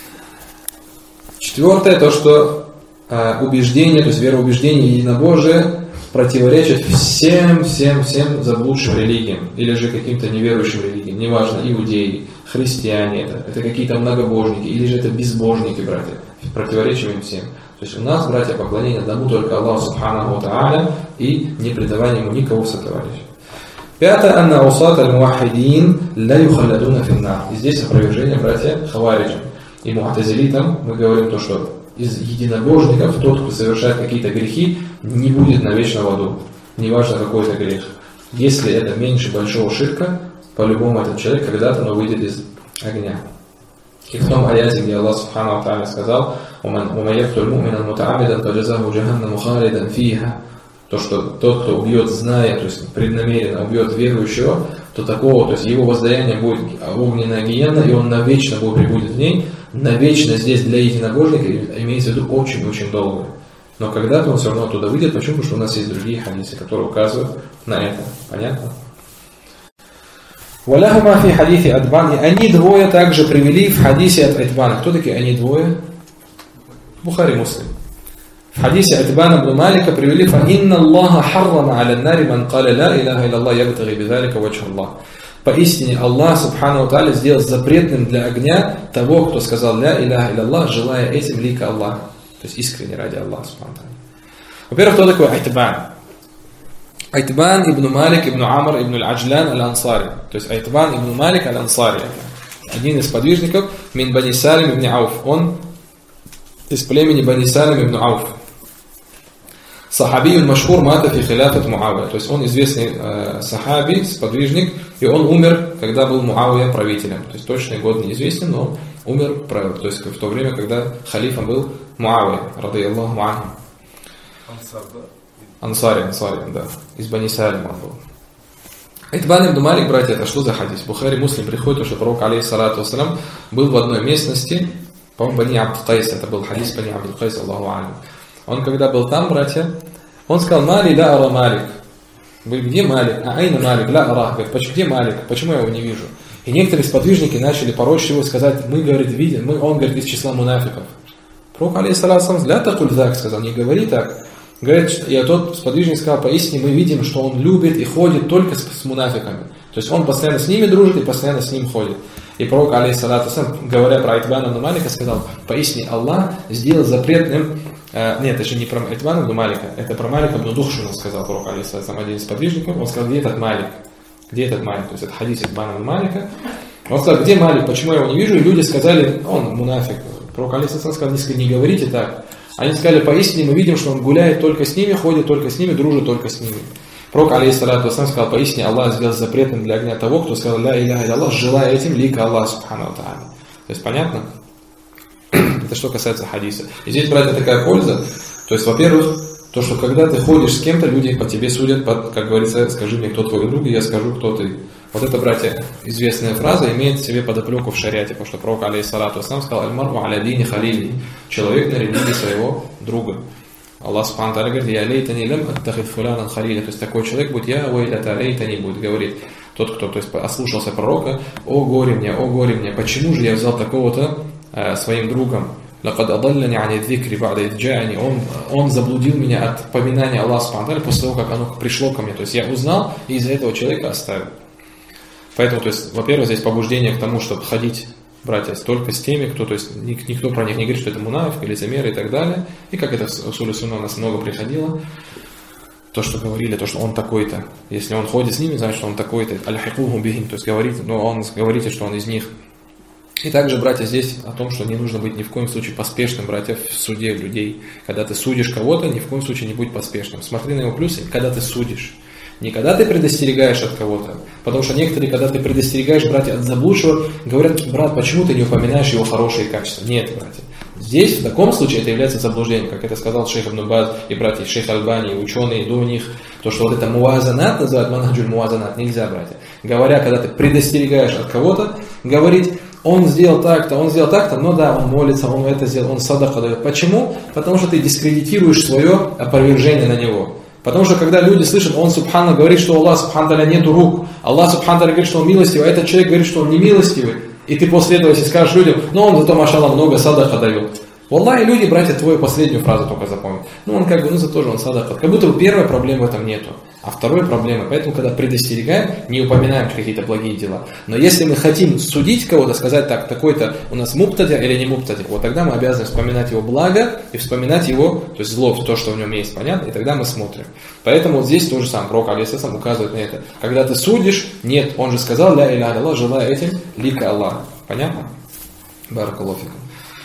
Четвертое, то, что убеждение, то есть вероубеждение и единобожие противоречат всем заблудшим религиям, или же каким-то неверующим религиям, неважно, иудеи, христиане, это какие-то многобожники, или же это безбожники, братья, противоречим им всем. То есть у нас, братья, поклонение одному только Аллаху субханаху ва тааля и не предавание ему никого в сотоварища. Пятое, анна аусат аль-муахидин ла юхалладуна финнар. И здесь опровержение, братья, хавариджам и муатазилитам. Мы говорим то, что из единобожников тот, кто совершает какие-то грехи, не будет навечно в аду. Неважно, какой это грех. Если это меньше большого ширка, по-любому этот человек когда-то выйдет из огня. И в том аяте, где Аллах субхану ва тааля сказал: «Уман яктуль му'минан мута'аммидан фаджазаху джаханнаму халидан фиха». То, что тот, кто убьет, зная, то есть преднамеренно убьет верующего, то такого, то есть его воздаяние будет огненная гиенна, и он навечно пребудет в ней. Навечно здесь для единобожника имеется в виду очень-очень долго. Но когда-то он все равно оттуда выйдет. Почему? Потому что у нас есть другие хадисы, которые указывают на это. Понятно? Валяхума фи хадисе Адбан. И они двое также привели в хадисе от Адбана. Кто такие они двое? Бухари Муслим. В хадисе Адбана ибн Малика привели: «Фа инна Аллаха харрама аля нари ман каля ла илаха илlallah ябтаги бидалика ваджха Аллах». Поистине Аллах субхану ва тааля сделал запретным для огня того, кто сказал ля иляха илlallah, желая этим лика Аллаха. То есть искренне ради Аллаха субхану ва тааля. Во-первых, кто такой Айтбан? Айтбан ибн Малик ибн Амр ибн аль-Аджлан аль-Ансари. То есть Айтбан ибн Малик аль-Ансари. Один из подвижников мин Бани Салим ибн Ауф. Он из племени Бани Салим ибн Ауф. Сахабиюн машхур мата фи хиляфат Муавия. То есть он известный сахаби, сподвижник, и он умер, когда был Муавия правителем. То есть точный год неизвестен, но он умер, то есть в то время, когда халифом был Муавия, радийаллаху анху. Ансари, да. Из Бани Салима он был. Итбан ибн Малик, братья, это что за хадис? Бухари, Муслим приходит, что пророк, алейхиссалату вассалям, был в одной местности, по-моему, Бани Абд-Кайс, это был хадис Бани Абд-Кайс, Аллаху алейхи. Он когда был там, братья, он сказал: Мали ля ара Малик. Говорит: где Малик? Айна Малик, ля ара. Говорит: где Малик? Почему я его не вижу? И некоторые сподвижники начали порочить его, сказать: мы, говорит, видим, он, говорит, из числа мунафиков. Пророк, алейхиссалату вассалям, ля такуль так, сказал: не говори так. Говорит, и тот сподвижник сказал: поистине мы видим, что он любит и ходит только с мунафиками. То есть он постоянно с ними дружит и постоянно с ним ходит. И пророк, алейхиссалату вассалям, говоря про Итбана ибн Малика, сказал: поистине Аллах сделал запретным. Нет, это же не про Итбана ибн Малика, это про Малика ибн Духшина, сказал пророк, алейхиссалату, один из сподвижников. Он сказал: где этот Малик? Где этот Малик? То есть это хадис Итбана ибн Малика. Он сказал: где Малик? Почему я его не вижу? И люди сказали: он мунафик. Пророк, алейхиссалату, сказал: не говорите так. Они сказали: поистине мы видим, что он гуляет только с ними, ходит только с ними, дружит только с ними. Пророк, алейхиссалату вассалям, сказал: поистине Аллах сделал запретным для огня того, кто сказал: ля иляха илля, желая этим лика Аллах субхану ва тааля. То есть понятно? Это что касается хадиса. И здесь, братья, такая польза. То есть, во-первых, то, что когда ты ходишь с кем-то, люди по тебе судят, как говорится: скажи мне, кто твой друг, и я скажу, кто ты. Вот это, братья, известная фраза имеет в себе подоплеку в шариате, потому что пророк, алейхиссалату вассалям, сказал: аль-мар'у аля дини халили. Человек на религии своего друга. Аллах субхану ва тааля говорит: я лейтани лям аттахид фулянан халиля. То есть такой человек будет: я уэйлята лейтани, будет говорить тот, кто, то есть, ослушался пророка: о горе мне, почему же я взял такого-то своим другом? Лакад адаллани ани дзикри ба'да идь джа'ани. Он заблудил меня от поминания Аллаха субхану ва тааля после того, как оно пришло ко мне. То есть я узнал и из-за этого человека оставил. Поэтому, то есть, во-первых, здесь побуждение к тому, чтобы ходить, братья, только с теми, кто, то есть, никто про них не говорит, что это мунафик, лицемеры и так далее. И как это в усуле сунна у нас много приходило, то, что говорили, то, что он такой-то. Если он ходит с ними, значит, что он такой-то. Аль-хикуху бихим, то есть, говорите, что он из них. И также, братья, здесь о том, что не нужно быть ни в коем случае поспешным, братья, в суде людей. Когда ты судишь кого-то, ни в коем случае не будь поспешным. Смотри на его плюсы, когда ты судишь. Не когда ты предостерегаешь от кого-то. Потому что некоторые, когда ты предостерегаешь, братья, от заблудшего, говорят: брат, почему ты не упоминаешь его хорошие качества? Нет, братья. Здесь, в таком случае, это является заблуждением. Как это сказал шейх Ибн Баз и братья шейх Альбани, и ученые до них. То, что вот это муазанат называют, манхаджуль муазанат, нельзя, братья. Говоря, когда ты предостерегаешь от кого-то, говорить: он сделал так-то, но да, он молится, он это сделал, он садака дает. Почему? Потому что ты дискредитируешь свое опровержение на него. Потому что когда люди слышат: он субхана говорит, что Аллах субхана та'аля нету рук, Аллах субхана та'аля говорит, что он милостивый, а этот человек говорит, что он не милостивый, и ты после этого, если скажешь людям: но он зато, машаллах, много садака дает. Валлахи, люди, братья, твою последнюю фразу только запомнят. Он зато же он садака. Как будто первой проблемы в этом нету, а второй проблемы. Поэтому, когда предостерегаем, не упоминаем какие-то благие дела. Но если мы хотим судить кого-то, сказать: так, такой-то у нас муптади или не муптади, вот тогда мы обязаны вспоминать его благо и вспоминать его, то есть зло, то, что в нем есть, понятно? И тогда мы смотрим. Поэтому вот здесь тоже сам пророк алейхиссалам указывает на это. Когда ты судишь, нет, он же сказал: ля иляха илля, желая этим лика Аллах. Понятно? Баракаллаху фикум.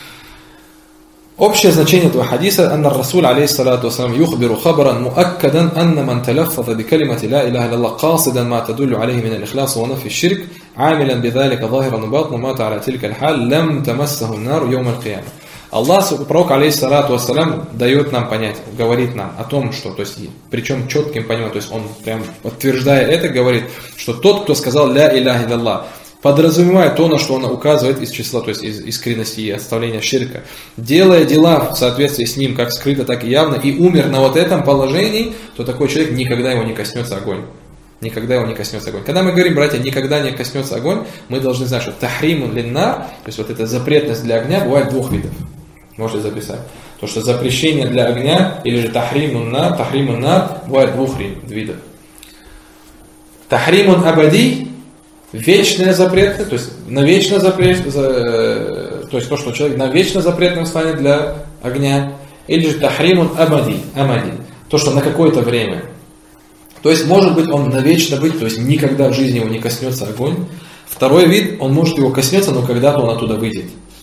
Общее значение этого хадиса: «Анна Расул, алейхиссалату вассалам, юхбиру хабаран муаккадан, анна ман талаффаза би калимати ла иляха илlallah qasidan ма тадуллю алейхи мин аль-ихлас ва нафи аш-ширк, амилян бидалика захиран ва батна мата аля тилька аль-халь, лам тамассаху ан-нар йоум аль-қияма». Аллах, пророк, алейхиссалату вассалам, дает нам понять, говорит нам о том, что, то есть, причем четким пониманием, то есть он прям подтверждая это, говорит, что тот, кто сказал ля иляха илlallah, подразумевая то, на что он указывает из числа, то есть из искренности и оставления ширка, делая дела в соответствии с ним, как скрыто, так и явно, и умер на вот этом положении, то такой человек никогда его не коснется огонь. Никогда его не коснется огонь. Когда мы говорим, братья, никогда не коснется огонь, мы должны знать, что тахримун линнар, то есть вот эта запретность для огня, бывает двух видов. Можете записать. То, что запрещение для огня, или же тахримун нар, бывает двух видов. Тахримун абади, вечное запретное, то есть навечно запретное, то есть то, что человек навечно запретным станет для огня, или же тахримун амади, то, что на какое-то время. То есть может быть он навечно быть, то есть никогда в жизни его не коснется огонь. Второй вид, он может его коснется, но когда-то он оттуда выйдет.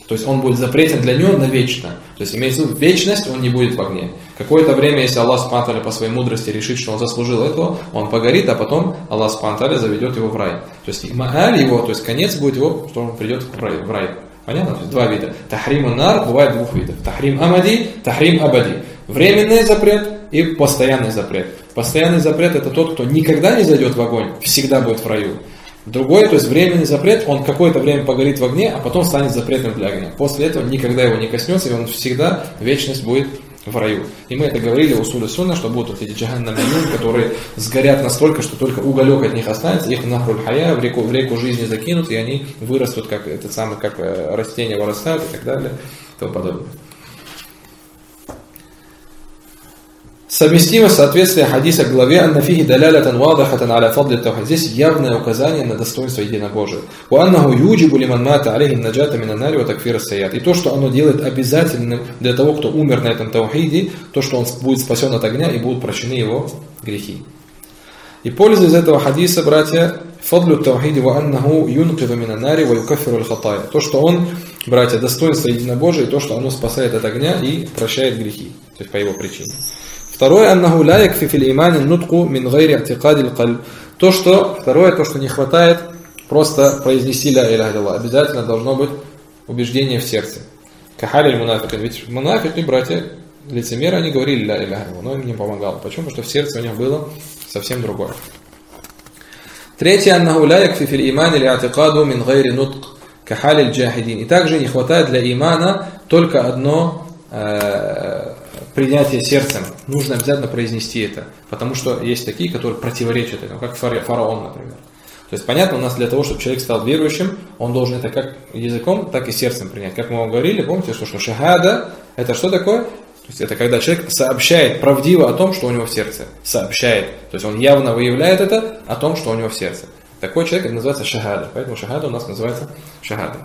То есть он будет запретен для него навечно. То есть имеется в виду, вечность он не будет в огне. Какое-то время, если Аллах Субхану ва Тааля по своей мудрости решит, что он заслужил этого, он погорит, а потом Аллах Субхану ва Тааля заведет его в рай. То есть мааль его, то есть конец будет его, что он придет в рай. Понятно? То есть два вида. Тахрим нар бывает двух видов. Тахрим амади, тахрим абади. Временный запрет и постоянный запрет. Постоянный запрет — это тот, кто никогда не зайдет в огонь, всегда будет в раю. Другой, то есть временный запрет, он какое-то время погорит в огне, а потом станет запретным для огня. После этого никогда его не коснется, и он всегда, вечность будет в раю. И мы это говорили в усуле сунна, что будут эти джаханнамиюн, которые сгорят настолько, что только уголек от них останется, их нахруль хая в реку жизни закинут, и они вырастут, как растения вырастают и так далее, и тому подобное. Совместимость соответствия хадиса к главе «Аннафихи далялятан вадахатан аля фадли тавхид». Здесь явное указание на достоинство единобожия. «Уаннаху юджибу лиман мата алейхим наджата минанари ва такфира сайят». И то, что оно делает обязательным для того, кто умер на этом таухиде, то, что он будет спасен от огня и будут прощены его грехи. И польза из этого хадиса, братья, фадлю таухиди ва аннаху юнкиду минанари ва юкаффиру аль-хатая. То, что он, братья, достоинство единобожия, и то, что оно спасает от огня и прощает грехи, то есть по его причине. Второе, аннаху ла якфи фил имани нутку мин гайри атикади аль-кальб. Второе, то, что не хватает просто произнести ля иляха илlallah. Обязательно должно быть убеждение в сердце. Кахаль мунафикин. Ведь мунафики, братья, лицемеры, они говорили ля иляха илlallah, но им не помогало. Почему? Потому что в сердце у них было совсем другое. Третье, аннаху ла якфи фил имани ли атикаду мин гайри нутк кахаль аль-джахидин. И также не хватает для имана только одно принятие сердцем. Нужно обязательно произнести это. Потому что есть такие, которые противоречат этому, как фараон, например. То есть понятно, у нас для того, чтобы человек стал верующим, он должен это как языком, так и сердцем принять. Как мы вам говорили, помните, что шахада — это что такое? То есть это когда человек сообщает правдиво о том, что у него в сердце. Сообщает. То есть он явно выявляет это о том, что у него в сердце. Такой человек, это называется шахада. Поэтому шахада у нас называется шахада.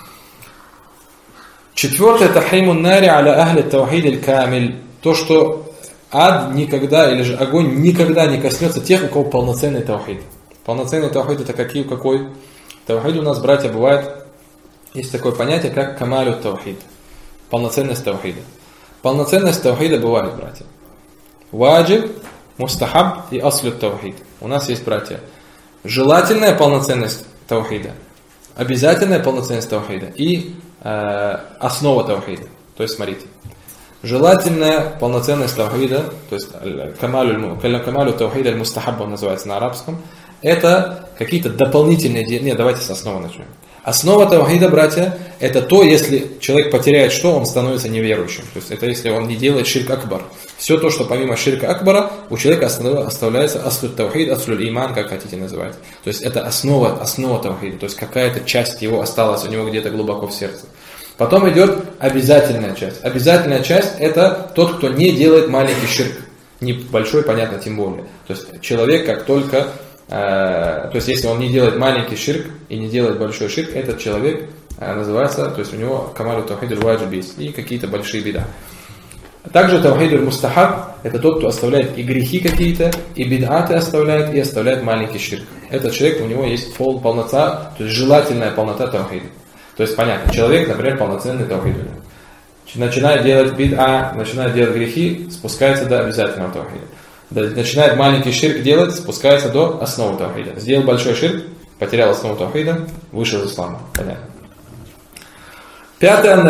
Четвертое, тахримун нари аля ахли таухид аль-камиль. То, что ад никогда, или же огонь никогда не коснется тех, у кого полноценный таухид. Полноценный таухид — это какой? Таухид у нас, братья, бывает, есть такое понятие, как камалю таухид. Полноценность таухида. Полноценность таухида бывает, братья. Ваджиб, мустахаб и аслю таухид. У нас есть, братья, желательная полноценность таухида, обязательная полноценность таухида и основа таухида. То есть, смотрите, желательная полноценность таухида, то есть камалю таухида аль-мустахабба называется на арабском, это какие-то дополнительные действия. Давайте с основы начнем. Основа таухида, братья, это то, если человек потеряет что, он становится неверующим. То есть это если он не делает ширк акбар. Все то, что помимо ширка акбара, у человека оставляется аслю таухид, аслю иман, как хотите называть. То есть это основа таухида. То есть какая-то часть его осталась у него где-то глубоко в сердце. Потом идет обязательная часть. Обязательная часть — это тот, кто не делает маленький ширк. Не большой, понятно, тем более. То есть человек, как только... то есть если он не делает маленький ширк и не делает большой ширк, этот человек называется, то есть у него камалю таухид аль-ваджиб есть и какие-то большие бида. Также таухид аль-мустахаб — это тот, кто оставляет и грехи какие-то, и бид'аты оставляет, и оставляет маленький ширк. Этот человек, у него есть полнота, то есть желательная полнота таухида. То есть понятно, человек, например, полноценный таухид. Начинает делать бид'а, начинает делать грехи, спускается до обязательного таухида. Начинает маленький ширк делать, спускается до основы таухида. Сделал большой ширк, потерял основу таухида, вышел из ислама. Понятно. Пятое.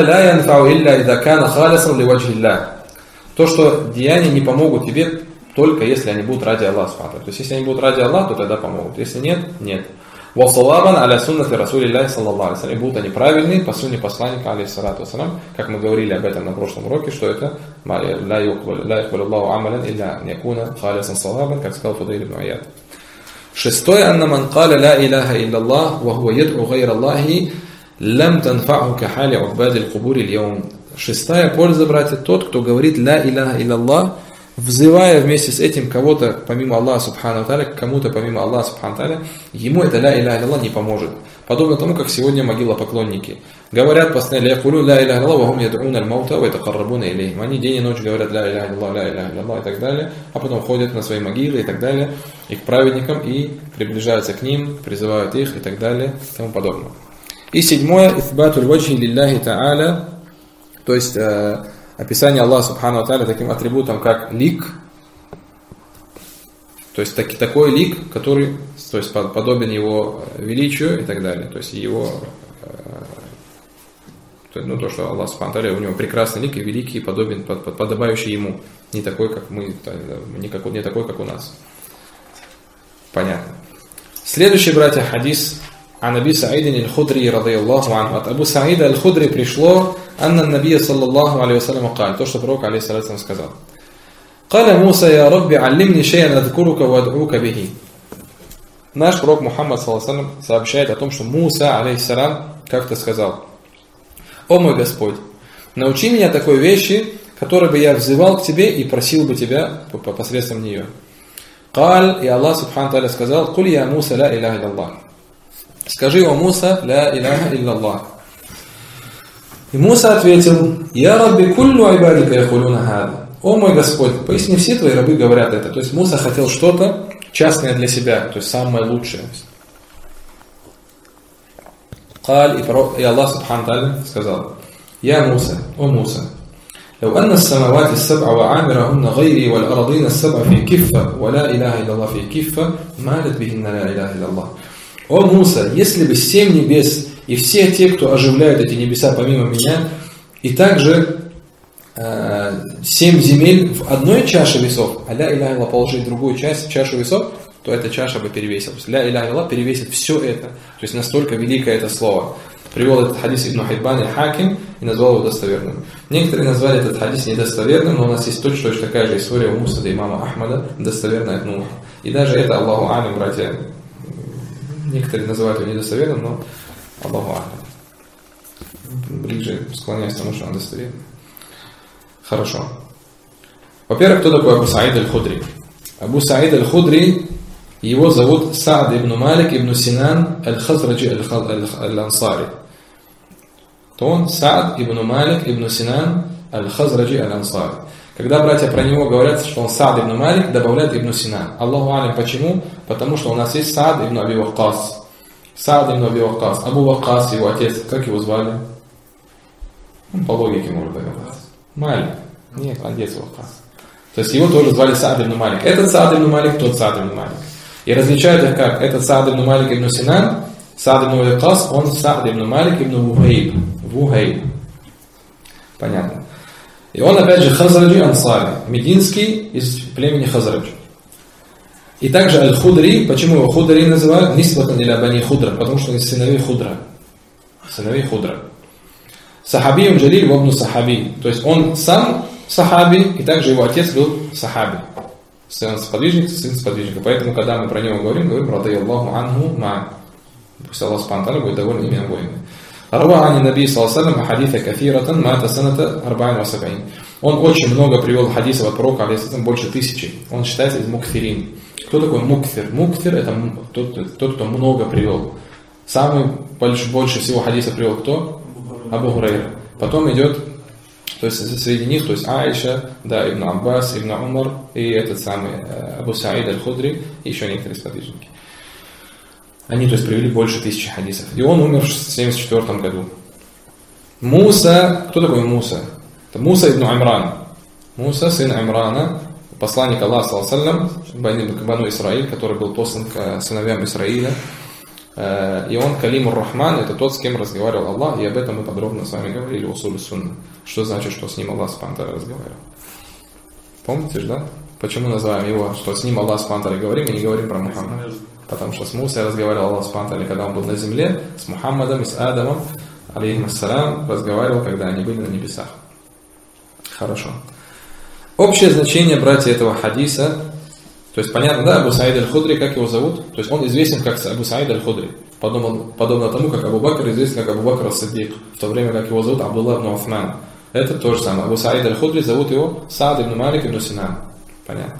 То, что деяния не помогут тебе, только если они будут ради Аллаха. То есть если они будут ради Аллаха, то тогда помогут. Если нет, нет. وَصَوَابًا عَلَى سُنَّةِ رَسُولِ اللَّهِ صَلَّى اللَّهُ عَلَيْهِ وسلم. И будут они правильные по сунне посланника, алейхиссалату вассалям, как мы говорили об этом на прошлом уроке, что это لا يقبل الله عملا إلا أن يكون خالصا صوابا, как сказал Фудейль ибн Ияд. Шестое. أن من قال لا إله إلا الله وهو يدعو غير الله لم تنفعه كحال عباد القبور اليوم. Шестая польза, братья, тот, кто говорит لا إله إلا الله, взывая вместе с этим кого-то помимо Аллаха Субхану Тааля, кому-то помимо Аллаха Субхану Тааля, ему это ля иляха илlallah не поможет. Подобно тому, как сегодня могилопоклонники говорят постоянно «Ляхулю ля иляха илlallah, вахум яд'ун аль-маута, ва ятакаррабуна илейхим». Они день и ночь говорят «Ля иляха илlallah, ля иляха илlallah» и так далее, а потом ходят на свои могилы и так далее, и к праведникам, и приближаются к ним, призывают их и так далее, и тому подобное. И седьмое, ифбатуль ваджхи лилляхи та'аля, то есть описание Аллаха субхану ва тааля таким атрибутом, как лик, то есть такой лик, который, то есть подобен его величию и так далее, то есть его, то, что Аллах субхану ва тааля, у него прекрасный лик и великий, подобен, подобающий ему, не такой, как мы, не такой, как у нас. Понятно. Следующий, братья, хадис عن أبي سعيد الخدري رضي الله عنه. От Абу Саида аль-Худри пришло أن النبي صلى الله عليه وسلم قال, то, что пророк алейхиссалату сказал. قال موسى يا رب علمني شيئا أذكرك وأدعوك به. Наш пророк Мухаммад сообщает о том, что Муса алейхиссалам как-то сказал: «О мой Господь, научи меня такой вещи, которой бы я взывал к тебе и просил бы тебя посредством нее». قال, и Аллах субхану тааля сказал: «Куль я Муса ла иляха илляллах». Скажи, о Муса, ля иляха илляллах. И Муса ответил: «Я Рабби куллю айбадика яхулюна хада». О мой Господь, поясни, все твои рабы говорят это. То есть Муса хотел что-то частное для себя, то есть самое лучшее. И Аллах субхану тааля сказал: «Я Муса, о Муса, لو أن السماوات السبع وعامرهن غيري والأرضين السبع في كفة ولا إله إلا الله في كفة مالت بهن لا إله إلا الله». О Муса, если бы 7 небес и все те, кто оживляют эти небеса помимо меня, и также 7 земель в одной чаше весов, а ля иляха илlallah положить другую чашу весов, то эта чаша бы перевесилась. Ля иляха илlallah перевесит все это. То есть настолько великое это слово. Привел этот хадис Ибн Хиббан аль-Хаким и назвал его достоверным. Некоторые назвали этот хадис недостоверным, но у нас есть точно такая же история у Мусада имама Ахмада, достоверная от Нуха. И даже это, Аллаху алим, братья, некоторые называют его недостоверным, но Аллаху алим. Ближе склоняюсь к тому, что он достоверный. Хорошо. Во-первых, кто такой Абу Саид аль-Худри? Абу Саид аль-Худри, его зовут Саад ибн Малик ибн Синан аль-Хазраджи аль-Ансари. То он Саад ибн Малик ибн Синан аль-Хазраджи аль-Ансари. Когда братья про него говорят, что он Саад ибн Малик, добавляют ибн Синан. Аллаху алим, почему? Потому что у нас есть Саад ибн Аби Ваккас. Саад ибн Аби Ваккас. Абу Ваккас, его отец, как его звали? По логике можно догадаться. Малик. Нет, отец Ваккас. То есть его тоже звали Саад ибн Малик. Этот Саад ибн Малик, тот Саад ибн Малик. И различают их как? Этот Саад ибн Малик ибн Синан, Саад ибн Ваккас, он Саад ибн Малик ибн Вухейб. Понятно. И он опять же Хазраджи Ансари, мединский из племени Хазрадж. И также Аль-Худри, почему его Худри называют? Нисбатан иля бани Худра, потому что он из сыновей Худра. Сыновей Худра. Сахаби он джалиль вабну сахаби. То есть он сам сахаби, и также его отец был сахаби. Сын сподвижник, сын сподвижника. Поэтому, когда мы про него говорим радайяллаху анху ма. Пусть Аллах спонтанно будет доволен ими обоими. Арва ани наби саллаллаху алейхи хадиса кафиратан мата саната 74. Он очень много привел хадисов от пророка, больше 1000. Он считается из мукфирин. Кто такой мукфир? Мукфир это тот, кто много привел. Самый больше всего хадисов привел кто? Абу Хурайра. Потом идет, то есть среди них, то есть Аиша, да, Ибн Аббас, Ибн Умар и этот самый Абу Саид аль-Худри и еще некоторые сподвижники. Они, то есть, привели больше 1000 хадисов. И он умер в 1974 году. Муса, кто такой Муса? Это Муса ибн Имран. Муса, сын Имрана, посланник Аллаха, саллаллаху алейхи к Бану Исраиль, который был послан к сыновьям Исраиля. И он Калимур Рахман, это тот, с кем разговаривал Аллах, и об этом мы подробно с вами говорили в Усуль Сунна. Что значит, что с ним Аллах спонтанно разговаривал? Помните же, да? Почему называем его, что с ним Аллах спонтанно говорим, и не говорим про Мухаммада? Потому что с Мусой разговаривал Аллах спонтанно, когда он был на земле, с Мухаммадом и с Адамом, алейхиссалям, разговаривал, когда они были на небесах. Хорошо. Общее значение, братья, этого хадиса, то есть понятно, да, Абу Саид аль-Худри, как его зовут? То есть он известен как Абу Саид аль-Худри, подобно тому, как Абу Бакр известен как Абу Бакр ас-Сиддик, в то время как его зовут Абдуллах ибн Уфман. Это то же самое. Абу Саид аль-Худри зовут его Саад ибн Малик ибн Синан. Понятно.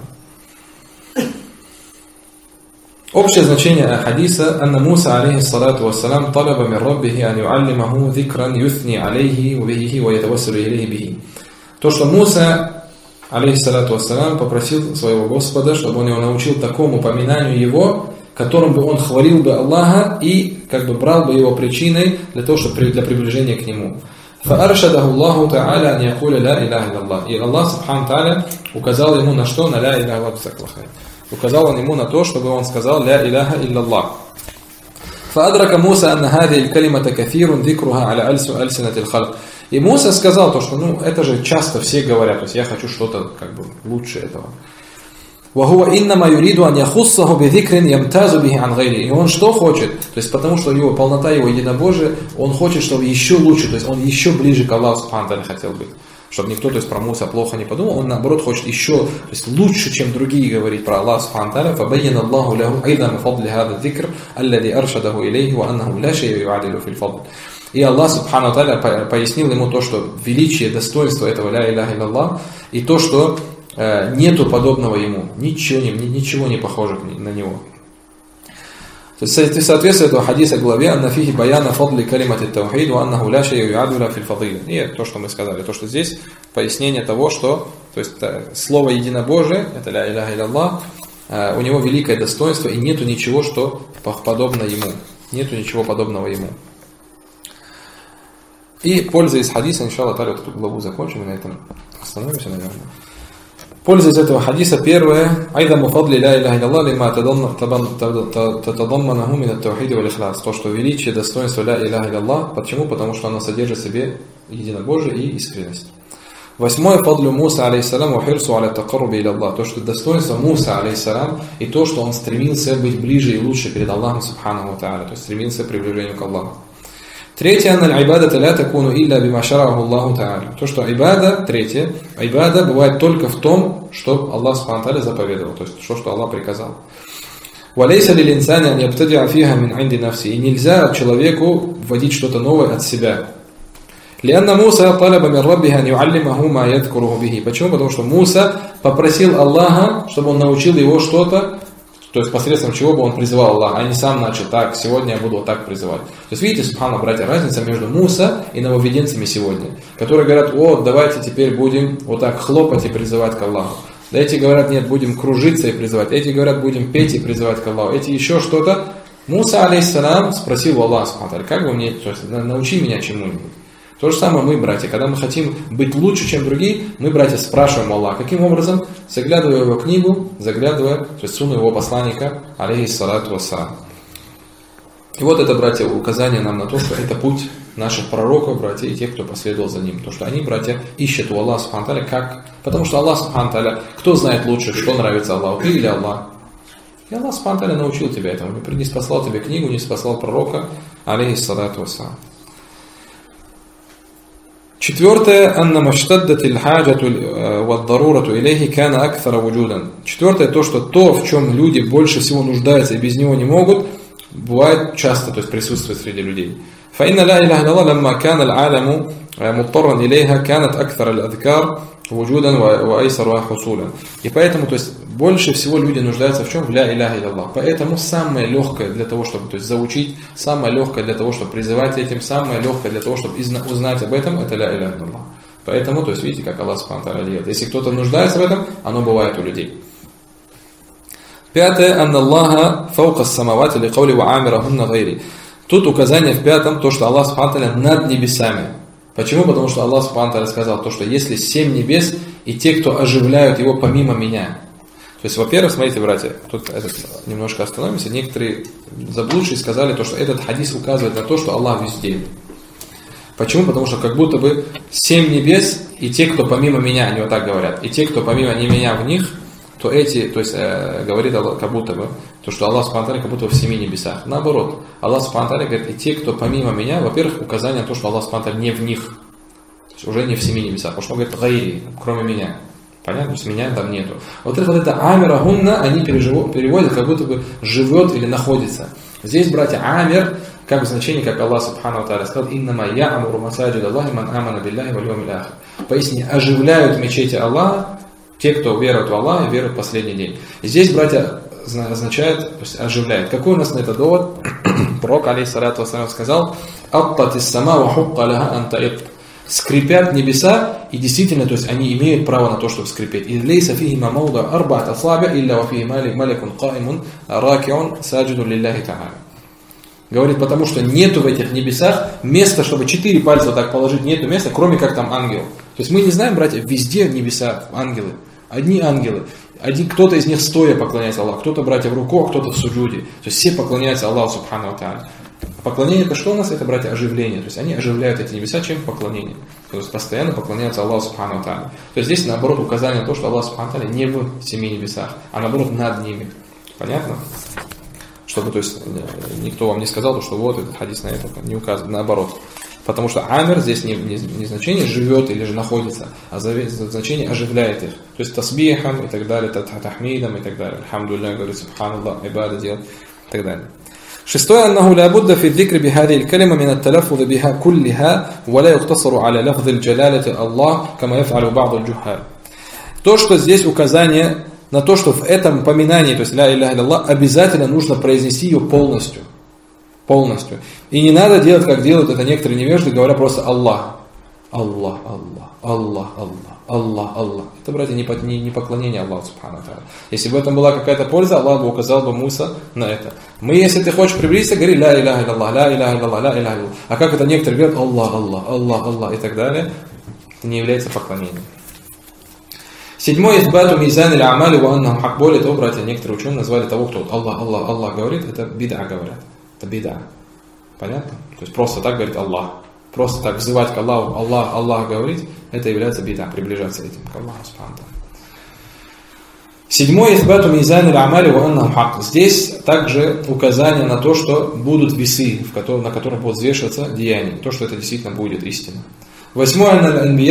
Общее значение хадиса: «Анна Муса, алейхиссалату вассалам, талаба мин раббихи ан юаллимаху зикран юthни алейхи ва бихи ва ятавассалу илейхи бихи». То, что Муса, алейхиссалату вассалам, попросил своего Господа, чтобы он его научил такому поминанию его, которым бы он хвалил бы Аллаха и как бы брал бы его причиной для того, чтобы для приближения к нему. فَأَرْشَدَهُ اللَّهُ تَعَالَى أَنْ يَقُولَ لَا إِلَهَ إِلَّا اللَّهِ. И Аллах Субхану Тааля указал ему на что? На ля иляха илlallah. Указал он ему на то, чтобы он сказал ля иляха илlallah. فَأَدْرَكَ مُوسَى أَنَّ هَذِهِ الْكَلِمَةَ كَثِيرٌ ذِكْرُهَا عَلَى أَلْسِنَةِ الْخَلْقِ. И Муса сказал то, что это же часто все говорят, то есть я хочу что-то как бы лучше этого. وَهُوَ إِنَّمَا يُرِيدُ أَنْ يَخُصَّهُ بِذِكْرٍ يَمْتَازُ بِهِ عَنْ غَيْرِهِ. И он что хочет? То есть потому что его полнота, его единобожие, он хочет, чтобы еще лучше, то есть он еще ближе к Аллаху Субхану Тааля хотел быть. Чтобы никто, то есть про Муса плохо не подумал, он наоборот хочет еще, то есть лучше, чем другие говорить про Аллаха Субхану Тааля. فَبَيَّنَ اللَّهُ لَهُ عِظَمَ فَضْلِ هَذَا الذِّكْرِ الَّذِي أَرْشَدَهُ إِلَيْهِ وَأَنَّهُ لَا شَيْءَ يُعَادِلُ فِي الْفَضْلِ. И Аллах Субхану Тааля пояснил ему то, что величие, достоинство этого ля иляха илlallah, и то, что нету подобного ему, ничего не похоже на него. То есть соответствует этого хадиса главе «Анна фихи баяна фадли калимати таухид, ва аннаху ля шайю юадуля фил фадили». И то, что мы сказали, то, что здесь пояснение того, что то есть, слово единобожие, это ля иляха илlallah, у него великое достоинство, и нету ничего, что подобно ему. Нету ничего подобного ему. И пользуясь хадисом, иншаллах, вот эту главу закончим, и на этом остановимся, наверное. Пользуясь этого хадиса, первое, айдаму фадли ля иляха илlallah лима татадамманаху мин ат-таухид валь ихлас. То, что величие, достоинство ля иляха илlallah, почему? Потому что оно содержит в себе единобожие и искренность. Восьмое, фадлю Муса алейхиссалам ва хирсу аля такарруби иля Аллах. То, что достоинство Муса алейхиссалам и то, что он стремился быть ближе и лучше перед Аллахом Субханаху Тааля, то есть стремился к приближению к Аллаху. Третье, анна аль-ибадата ля такуну илля бима шараху Аллаху Тааля. То, что ибада, третье, ибада бывает только в том, что Аллах Субхану Тааля заповедовал, то есть то, что Аллах приказал. Валейса лил инсани ан ябтадиа фиха мин инди нафси. И нельзя человеку вводить что-то новое от себя. لأن موسى طلب من ربه أن يعلمه ما يذكره به. Почему? Потому что Муса попросил Аллаха, чтобы он научил его что-то, то есть посредством чего бы он призывал Аллаха, а не сам начал так, сегодня я буду вот так призывать. То есть видите, субхана, братья, разница между Муса и нововведенцами сегодня, которые говорят, вот давайте теперь будем вот так хлопать и призывать к Аллаху. Эти говорят, нет, будем кружиться и призывать. Эти говорят, будем петь и призывать к Аллаху. Эти еще что-то. Муса, алейхиссалам, спросил у Аллаха, как бы мне, то есть, научи меня чему-нибудь. То же самое мы, братья, когда мы хотим быть лучше, чем другие, мы, братья, спрашиваем Аллаха. Каким образом? Заглядывая в его книгу, заглядывая, то есть сунну его посланника, алейхиссалату вассалам. И вот это, братья, указание нам на то, что это путь наших пророков, братья, и тех, кто последовал за ним. То, что они, братья, ищут у Аллаха Субхану Тааля как... Потому что Аллах Субхану Тааля, кто знает лучше, что нравится Аллаху, ты или Аллах? И Аллах Субхану Тааля научил тебя этому. Не спаслал тебе книгу, не спаслал пророка, алейхиссалату вассалам. Четвертое, анна маштаддат иль-хаджату вад-дарурату илейхи кана акthара вуджудан. Четвертое, то, что то, в чем люди больше всего нуждаются и без него не могут, бывает часто, то есть присутствует среди людей. فإن لا إله إلا الله لما كان العالم مضطرا إليها كانت أكثر الأذكار وجودا وأيسرها حصولا. И поэтому, то есть, больше всего люди нуждаются в чем? В ля иляха илlallah. Поэтому самое легкое для того, чтобы, то есть, заучить, самое легкое для того, чтобы призывать этим, самое легкое для того, чтобы узнать об этом, это ля иляха илlallah. Поэтому, то есть, видите, как Аллах Субхану Тааля делает. Если кто-то нуждается в этом, оно бывает у людей. Пятое, анна Аллаха фаука ас-самавати ли каули ва амирахунна гайри. Тут указание в пятом, то, что Аллах Субхану Тааля над небесами. Почему? Потому что Аллах Субхану Тааля сказал, то, что если 7 небес и те, кто оживляют его помимо меня. То есть, во-первых, смотрите, братья, тут немножко остановимся. Некоторые заблудшие сказали, то, что этот хадис указывает на то, что Аллах везде. Почему? Потому что как будто бы 7 небес и те, кто помимо меня, они вот так говорят, и те, кто помимо не меня в них, то эти, то есть говорит Аллах, как будто бы, то, что Аллах Субхану Тааля как будто бы в 7 небесах. Наоборот, Аллах Субхану Тааля говорит, и те, кто помимо меня, во-первых, указание на то, что Аллах Субхану Тааля не в них, то есть уже не в 7 небесах, потому что он говорит, гайри, кроме меня. Понятно? То есть меня там нету. Вот это амира гунна, они переводят, как будто бы живет или находится. Здесь, братья, амир, как в значении, как Аллах Субхану Тааля сказал, иннама я'амуру масаджид Аллахи ман амана биллахи валь йомил ахир. Поистине, оживляют мечети Аллаха те, кто верует в Аллаха и верует в последний день. И здесь, братья, означает, то есть оживляет. Какой у нас на это довод? Пророк, алейхиссалату вассалям, сказал, «Аттатис сама ва хукка лаха ан та'ит». скрипят небеса, и действительно, то есть они имеют право на то, чтобы скрипеть. И лейса фихи мамауда арбаат асаби илля ва фихи маликун каимун ракиун саджиду лилляхи та'аля. Говорит, потому что нету в этих небесах места, чтобы 4 пальца вот так положить, нету места, кроме как там ангел. То есть мы не знаем, братья, везде небеса, ангелы. Одни ангелы. Кто-то из них стоя поклоняется Аллаху, кто-то, братья, в руку, а кто-то в суджуде. То есть все поклоняются Аллаху субхану ва тааля. Поклонение это что у нас? Это, братья, оживление. То есть они оживляют эти небеса, чем поклонение. То есть постоянно поклоняются Аллаху субхану ва тааля. То есть здесь наоборот указание на то, что Аллах субхану ва тааля не в 7 небесах, а наоборот над ними. Понятно? Чтобы, то есть, никто вам не сказал, что вот этот хадис на это не указан, наоборот. Потому что амир здесь не значение живет или же находится, а значение оживляет их. То есть тасбихом и так далее, тахмидом и так далее. Алхамдулилля, говорит, субханаллах, ибада делать и так далее. Шестое, أنه لا بد في الذكر بهذه الكلمة من التلفظ بها كلها ولا يقتصر على لفظ الجلالة الله كما يفعل بعض الجهال. То, что здесь указание на то, что в этом поминании, то есть ля илляха илlallah, обязательно нужно произнести ее полностью. Полностью. И не надо делать, как делают это некоторые невежды, говоря просто Аллах. Аллах, Аллах, Аллах, Аллах, Аллах, Аллах. Это, братья, не поклонение Аллаху субхану ва тааля. Если бы в этом была какая-то польза, Аллах бы указал бы Муса на это. Мы, если ты хочешь приблизиться, говори ля илляха илlallah, ля илляха илlallah, ля илляха илlallah. А как это некоторые говорят Аллах, Аллах, Аллах, Аллах и так далее, это не является поклонением. Седьмой, избату мизан или амали ва аннахум хак. Более того, братья, некоторые ученые назвали того, кто Аллах, Аллах, Аллах говорит, это бид'a говорят. Это бид'a. Понятно? То есть просто так говорит Аллах. Просто так взывать к Аллаху, Аллах, Аллах говорить, это является бид'a, приближаться этим к Аллаху субхану ва тааля. Седьмой, избату мизан или амали ва аннахум хак. Здесь также указание на то, что будут весы, на которых будут взвешиваться деяния. То, что это действительно будет истина. Восьмое,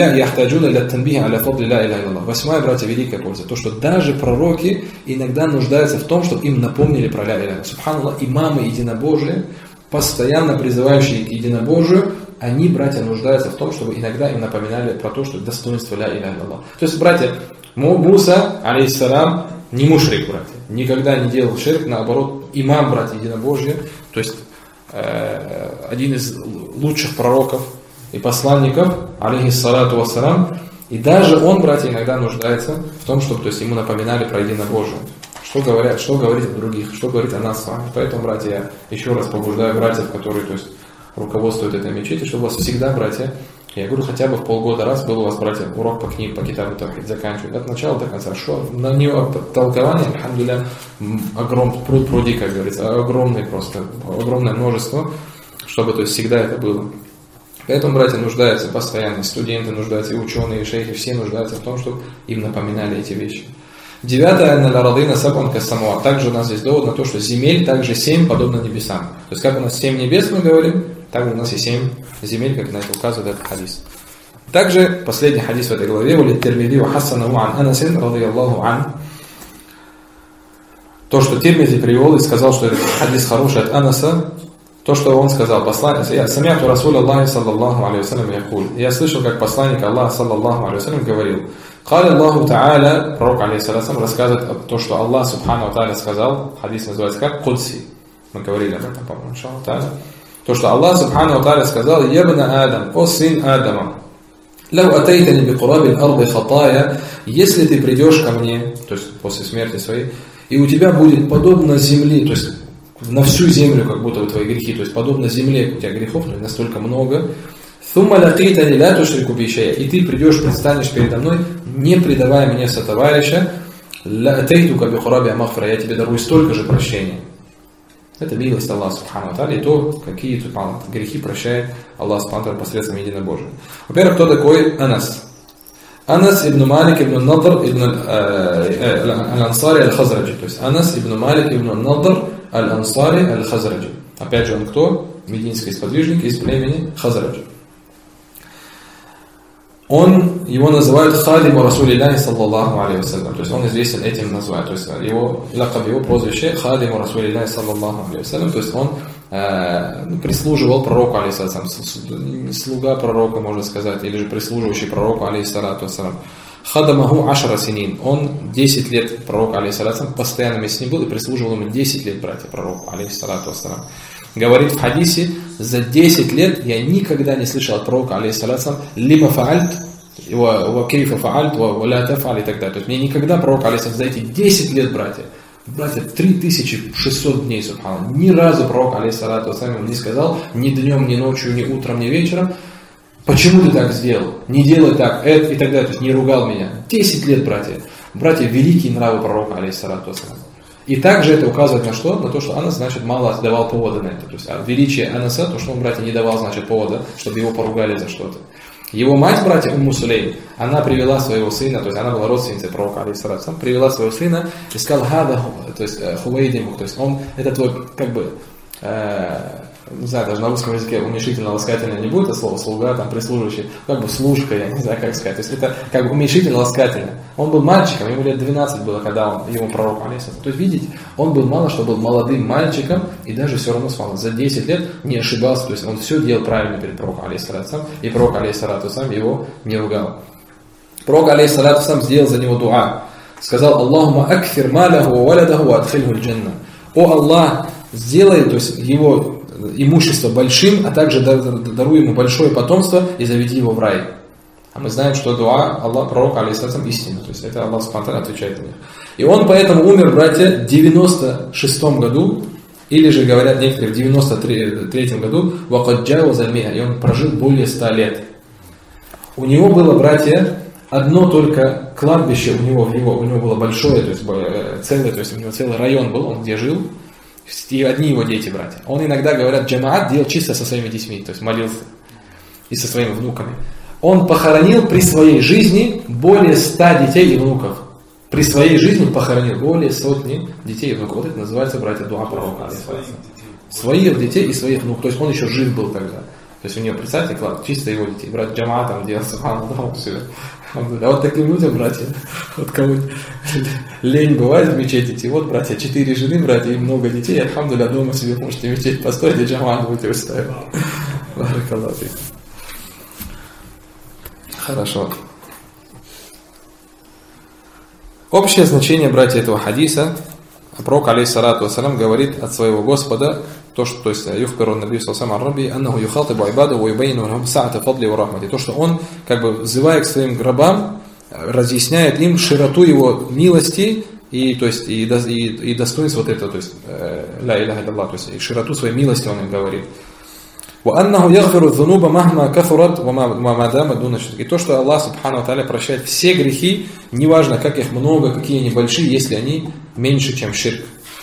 восьмая, братья, великая польза. То, что даже пророки иногда нуждаются в том, чтобы им напомнили про ля иляха. Субханаллах, имамы единобожие, постоянно призывающие к единобожию, они, братья, нуждаются в том, чтобы иногда им напоминали про то, что достоинство ля иляха илlallah. То есть, братья, Муса, алейхиссалам, не мушрик, братья, никогда не делал ширк, наоборот, имам, братья, единобожие, то есть один из лучших пророков и посланников, алейхиссалату вассалам, и даже он, братья, иногда нуждается в том, чтобы, то есть, ему напоминали про единобожие. Что говорить о других, что говорить о нас с вами. Поэтому, братья, я еще раз побуждаю братьев, которые, то есть, руководствуют этой мечети, чтобы у вас всегда, братья, я говорю, хотя бы в полгода раз был у вас, братья, урок по книгам, по китабу тавхид, заканчивать от начала до конца. Что на нее толкование, альхамдулилля, пруди, как говорится, огромное множество, чтобы, то есть, всегда это было. Поэтому братья нуждаются постоянно, студенты нуждаются, и ученые, и шейхи, все нуждаются в том, чтобы им напоминали эти вещи. Девятое, на сабан кассамуа. Также у нас здесь довод на то, что земель также 7 подобно небесам. То есть как у нас 7 небес, мы говорим, также у нас и 7 земель, как на это указывает этот хадис. Также последний хадис в этой главе, то, что Тирмизи привел и сказал, что этот хадис хороший от Анаса, то, что он сказал, посланник, я самяту Расуль Аллахи саллаллаху алейхи вассалям якуль. Я слышал, как посланник Аллаха саллаллаху алейхи вассалям говорил: Каля Аллаху Та'аля, пророк алейхиссалям рассказывает то, что Аллах субхану ва тааля сказал, хадис называется как Кудси. Мы говорили об этом, по-моему, иншаллаху та'аля. То, что Аллах субхану ва тааля сказал: Ябна Адам, о сын Адама, лау атайтани би кураби арды хатая, если ты придешь ко мне, то есть после смерти своей, и у тебя будет подобно земле, то есть на всю землю, как будто твои грехи, то есть подобно земле у тебя грехов, но настолько много, и ты придешь, предстанешь передо мной, не предавая мне сотоварища, я тебе дарую столько же прощения. Это милость Аллаха субхану ва тааля, и то, какие тут грехи прощает Аллах субхану ва тааля посредством единобожия. Во-первых, кто такой Анас? Анас ибн Малик ибн Надр ибн аль-Ансари аль-Хазраджи. То есть Анас ибн Малик ибн Надр аль-Ансари аль-Хазраджи. Опять же, он кто? Мединский сподвижник из племени Хазраджи. Его называют Хадиму Расулиллахи саллаллаху алейхи вассалям. То есть он известен этим названием. То есть его прозвище Хадиму Расулиллахи саллаллаху алейхи вассалям. То есть он прислуживал пророку алейхи вассалям. Слуга пророка, можно сказать, или же прислуживающий пророку алейхи вассалям. Хадамаху ашара синин. Он 10 лет пророк алейхи вассалям постоянно вместе с ним был и прислуживал ему 10 лет, братья, пророку алейхи вассалям. говорит в хадисе: за 10 лет я никогда не слышал от пророка, алейхиссалям, лима фаальт, ва кейфа фаальт, ва ля тафаль и так далее. То есть мне никогда пророк, алейхиссалям, за эти 10 лет, братья, 3600 дней, субханаллах, ни разу пророк, алейхиссалям, не сказал ни днем, ни ночью, ни утром, ни вечером: почему ты так сделал? Не делай так, и так далее. То есть не ругал меня. 10 лет, братья. Братья, великие нравы пророка, алейхиссалату вассалям. И также это указывает на что? На то, что Анас, значит, мало давал повода на это. То есть величие Анаса, то, что он, братья, не давал, значит, повода, чтобы его поругали за что-то. Его мать, братья, Умму Сулейм, она привела своего сына, то есть она была родственницей пророка, алейхиссалату, привела своего сына и сказала: хада, то есть хувейдимух, то есть он, это твой, как бы, не знаю, даже на русском языке уменьшительно-ласкательно не будет это слово, слуга, там, прислуживающий, как бы служка, я не знаю, как сказать. То есть это как бы уменьшительно-ласкательно. Он был мальчиком, ему лет 12 было, когда ему пророк, алейхиссалам. То есть, видите, он был мало что был молодым мальчиком, и даже все равно за 10 лет не ошибался, то есть он все делал правильно перед пророком, алейхиссалам, и пророк, алейхиссалам, его не ругал. Пророк, алейхиссалам, сделал за него дуа. Сказал: Аллахума акфир маляху ва валядаху ва адхильху аль-джанна. О Аллах, сделай, то есть его имущество большим, а также даруй ему большое потомство и заведи его в рай. А мы знаем, что дуа Аллах, пророк, алейхиссалам, истина. То есть это Аллах спонтанно отвечает на них. И он поэтому умер, братья, в 96 году, или же, говорят некоторые, в 93 году, вакаджау зальмиха, и он прожил более 100 лет. У него было, братья, одно только кладбище, у него было большое, то есть целое, то есть у него целый район был, он где жил, и одни его дети, братья. Он иногда, говорят, джамаат делал чисто со своими детьми, то есть молился и со своими внуками. Он похоронил при своей жизни более 100 детей и внуков. При своей жизни похоронил более сотни детей и внуков. Вот это называется, братья, дуа пророка. Своих детей и своих внуков. То есть он еще жив был тогда. То есть у него, представьте, клад, чисто его детей. Брат джамаатом делал, субханаллах, все. А вот таким людям, братья, вот кому лень бывает в мечети идти. Вот, братья, 4 жены, братья, и много детей. Альхамдулилля, дома себе можете мечеть построить, и джамаат будете устраивать. Баракаллаху фик. Хорошо. Общее значение, братья, этого хадиса. Пророк, алейхиссалату вассалям, говорит от своего Господа, то, что, то есть, юхбиру набию салсам ар-раби, аннаху юхатибу айбаду ва юбайну лахум са'ата фадли ва рахмати. То, что он, как бы, взывая к своим гробам, разъясняет им широту его милости и, то есть, и достоинство вот этого, то есть, ля иляха илlallah, то есть, и широту своей милости он им говорит. وأنه يغفر الذنوب مهما كثرت وما دام دون الشرك. И то, что Аллах Субхану ва Тааля прощает все грехи, неважно, как их много, какие они большие, если они меньше, чем ширк.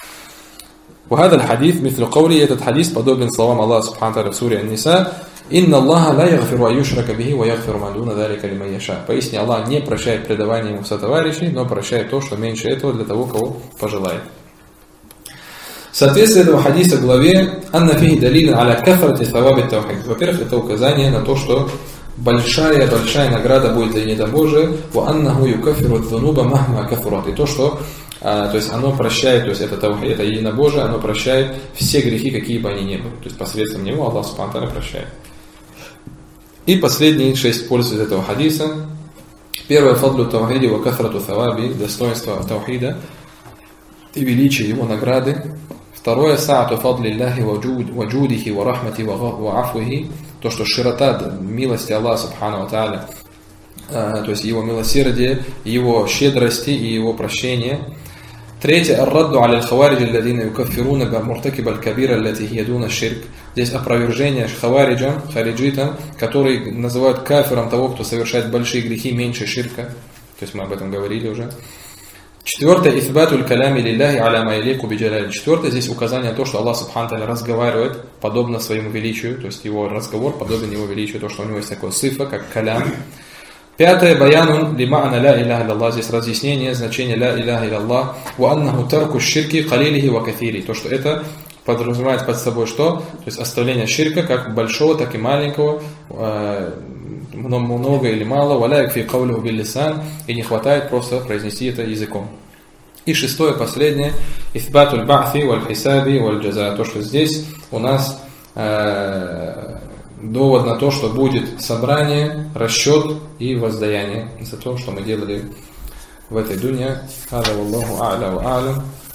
وهذا الحديث مثل قولي, этот хадис подобен словам Аллаха Субхану ва Тааля в суре Ан-Ниса: إن الله لا يغفر أن يشرك به ويغفر ما دون ذلك لمن يشاء. Поистине Аллах не прощает предавание ему сотоварищей, но прощает то, что меньше этого, для того, кого пожелает. Соответствие этого хадиса главе «Анна фихи далилин аля кафрати саваби таухид». Во-первых, это указание на то, что большая награда будет за единобожие. «Ва аннаху юкаффиру адh-dhунуба махма кафурат». И то, что то есть оно прощает, то есть это единобожие, оно прощает все грехи, какие бы они ни были. То есть посредством него Аллах субхану ва тааля прощает. И последние 6 польз из этого хадиса. Первое: фадлу таухиди ва кафрату саваби, достоинство таухида и величие его награды. Второе: са'ату фадлиллахи ва джудихи ва рахмати ва афвихи, то, что широта милости Аллаха субхану ва тааля, то есть его милосердие, его щедрости и его прощение. Третье: ар-радду аля аль-хаваридж алладина юкаффируна муртакиба аль-кабира аллати хия дуна ширк. Здесь опровержение хариджитам, которые называют кафиром того, кто совершает большие грехи меньше ширка. То есть мы об этом говорили уже. Четвертое: ифбатуль калями лилляхи аля ма ялику би джалали. Четвертое: здесь указание на то, что Аллах субхану ва тааля разговаривает подобно своему величию, то есть его разговор подобен его величию, то, что у него есть такое сифа, как калям. Пятое: баянун лима'на ла иляха илlallah. Здесь разъяснение значения ла иляха илlallah. Ва аннаху тарку ширки калилихи ва кафири. То, что это подразумевает под собой что? То есть оставление ширка, как большого, так и маленького, много или мало, валя якфи каулиху биллисан, и не хватает просто произнести это языком. И шестое, последнее: ифбатуль ба'фи валь хисаби валь джаза. То, что здесь у нас довод на то, что будет собрание, расчет и воздаяние за то, что мы делали в этой дуне. Хада валлаху а'ля ва а'лям.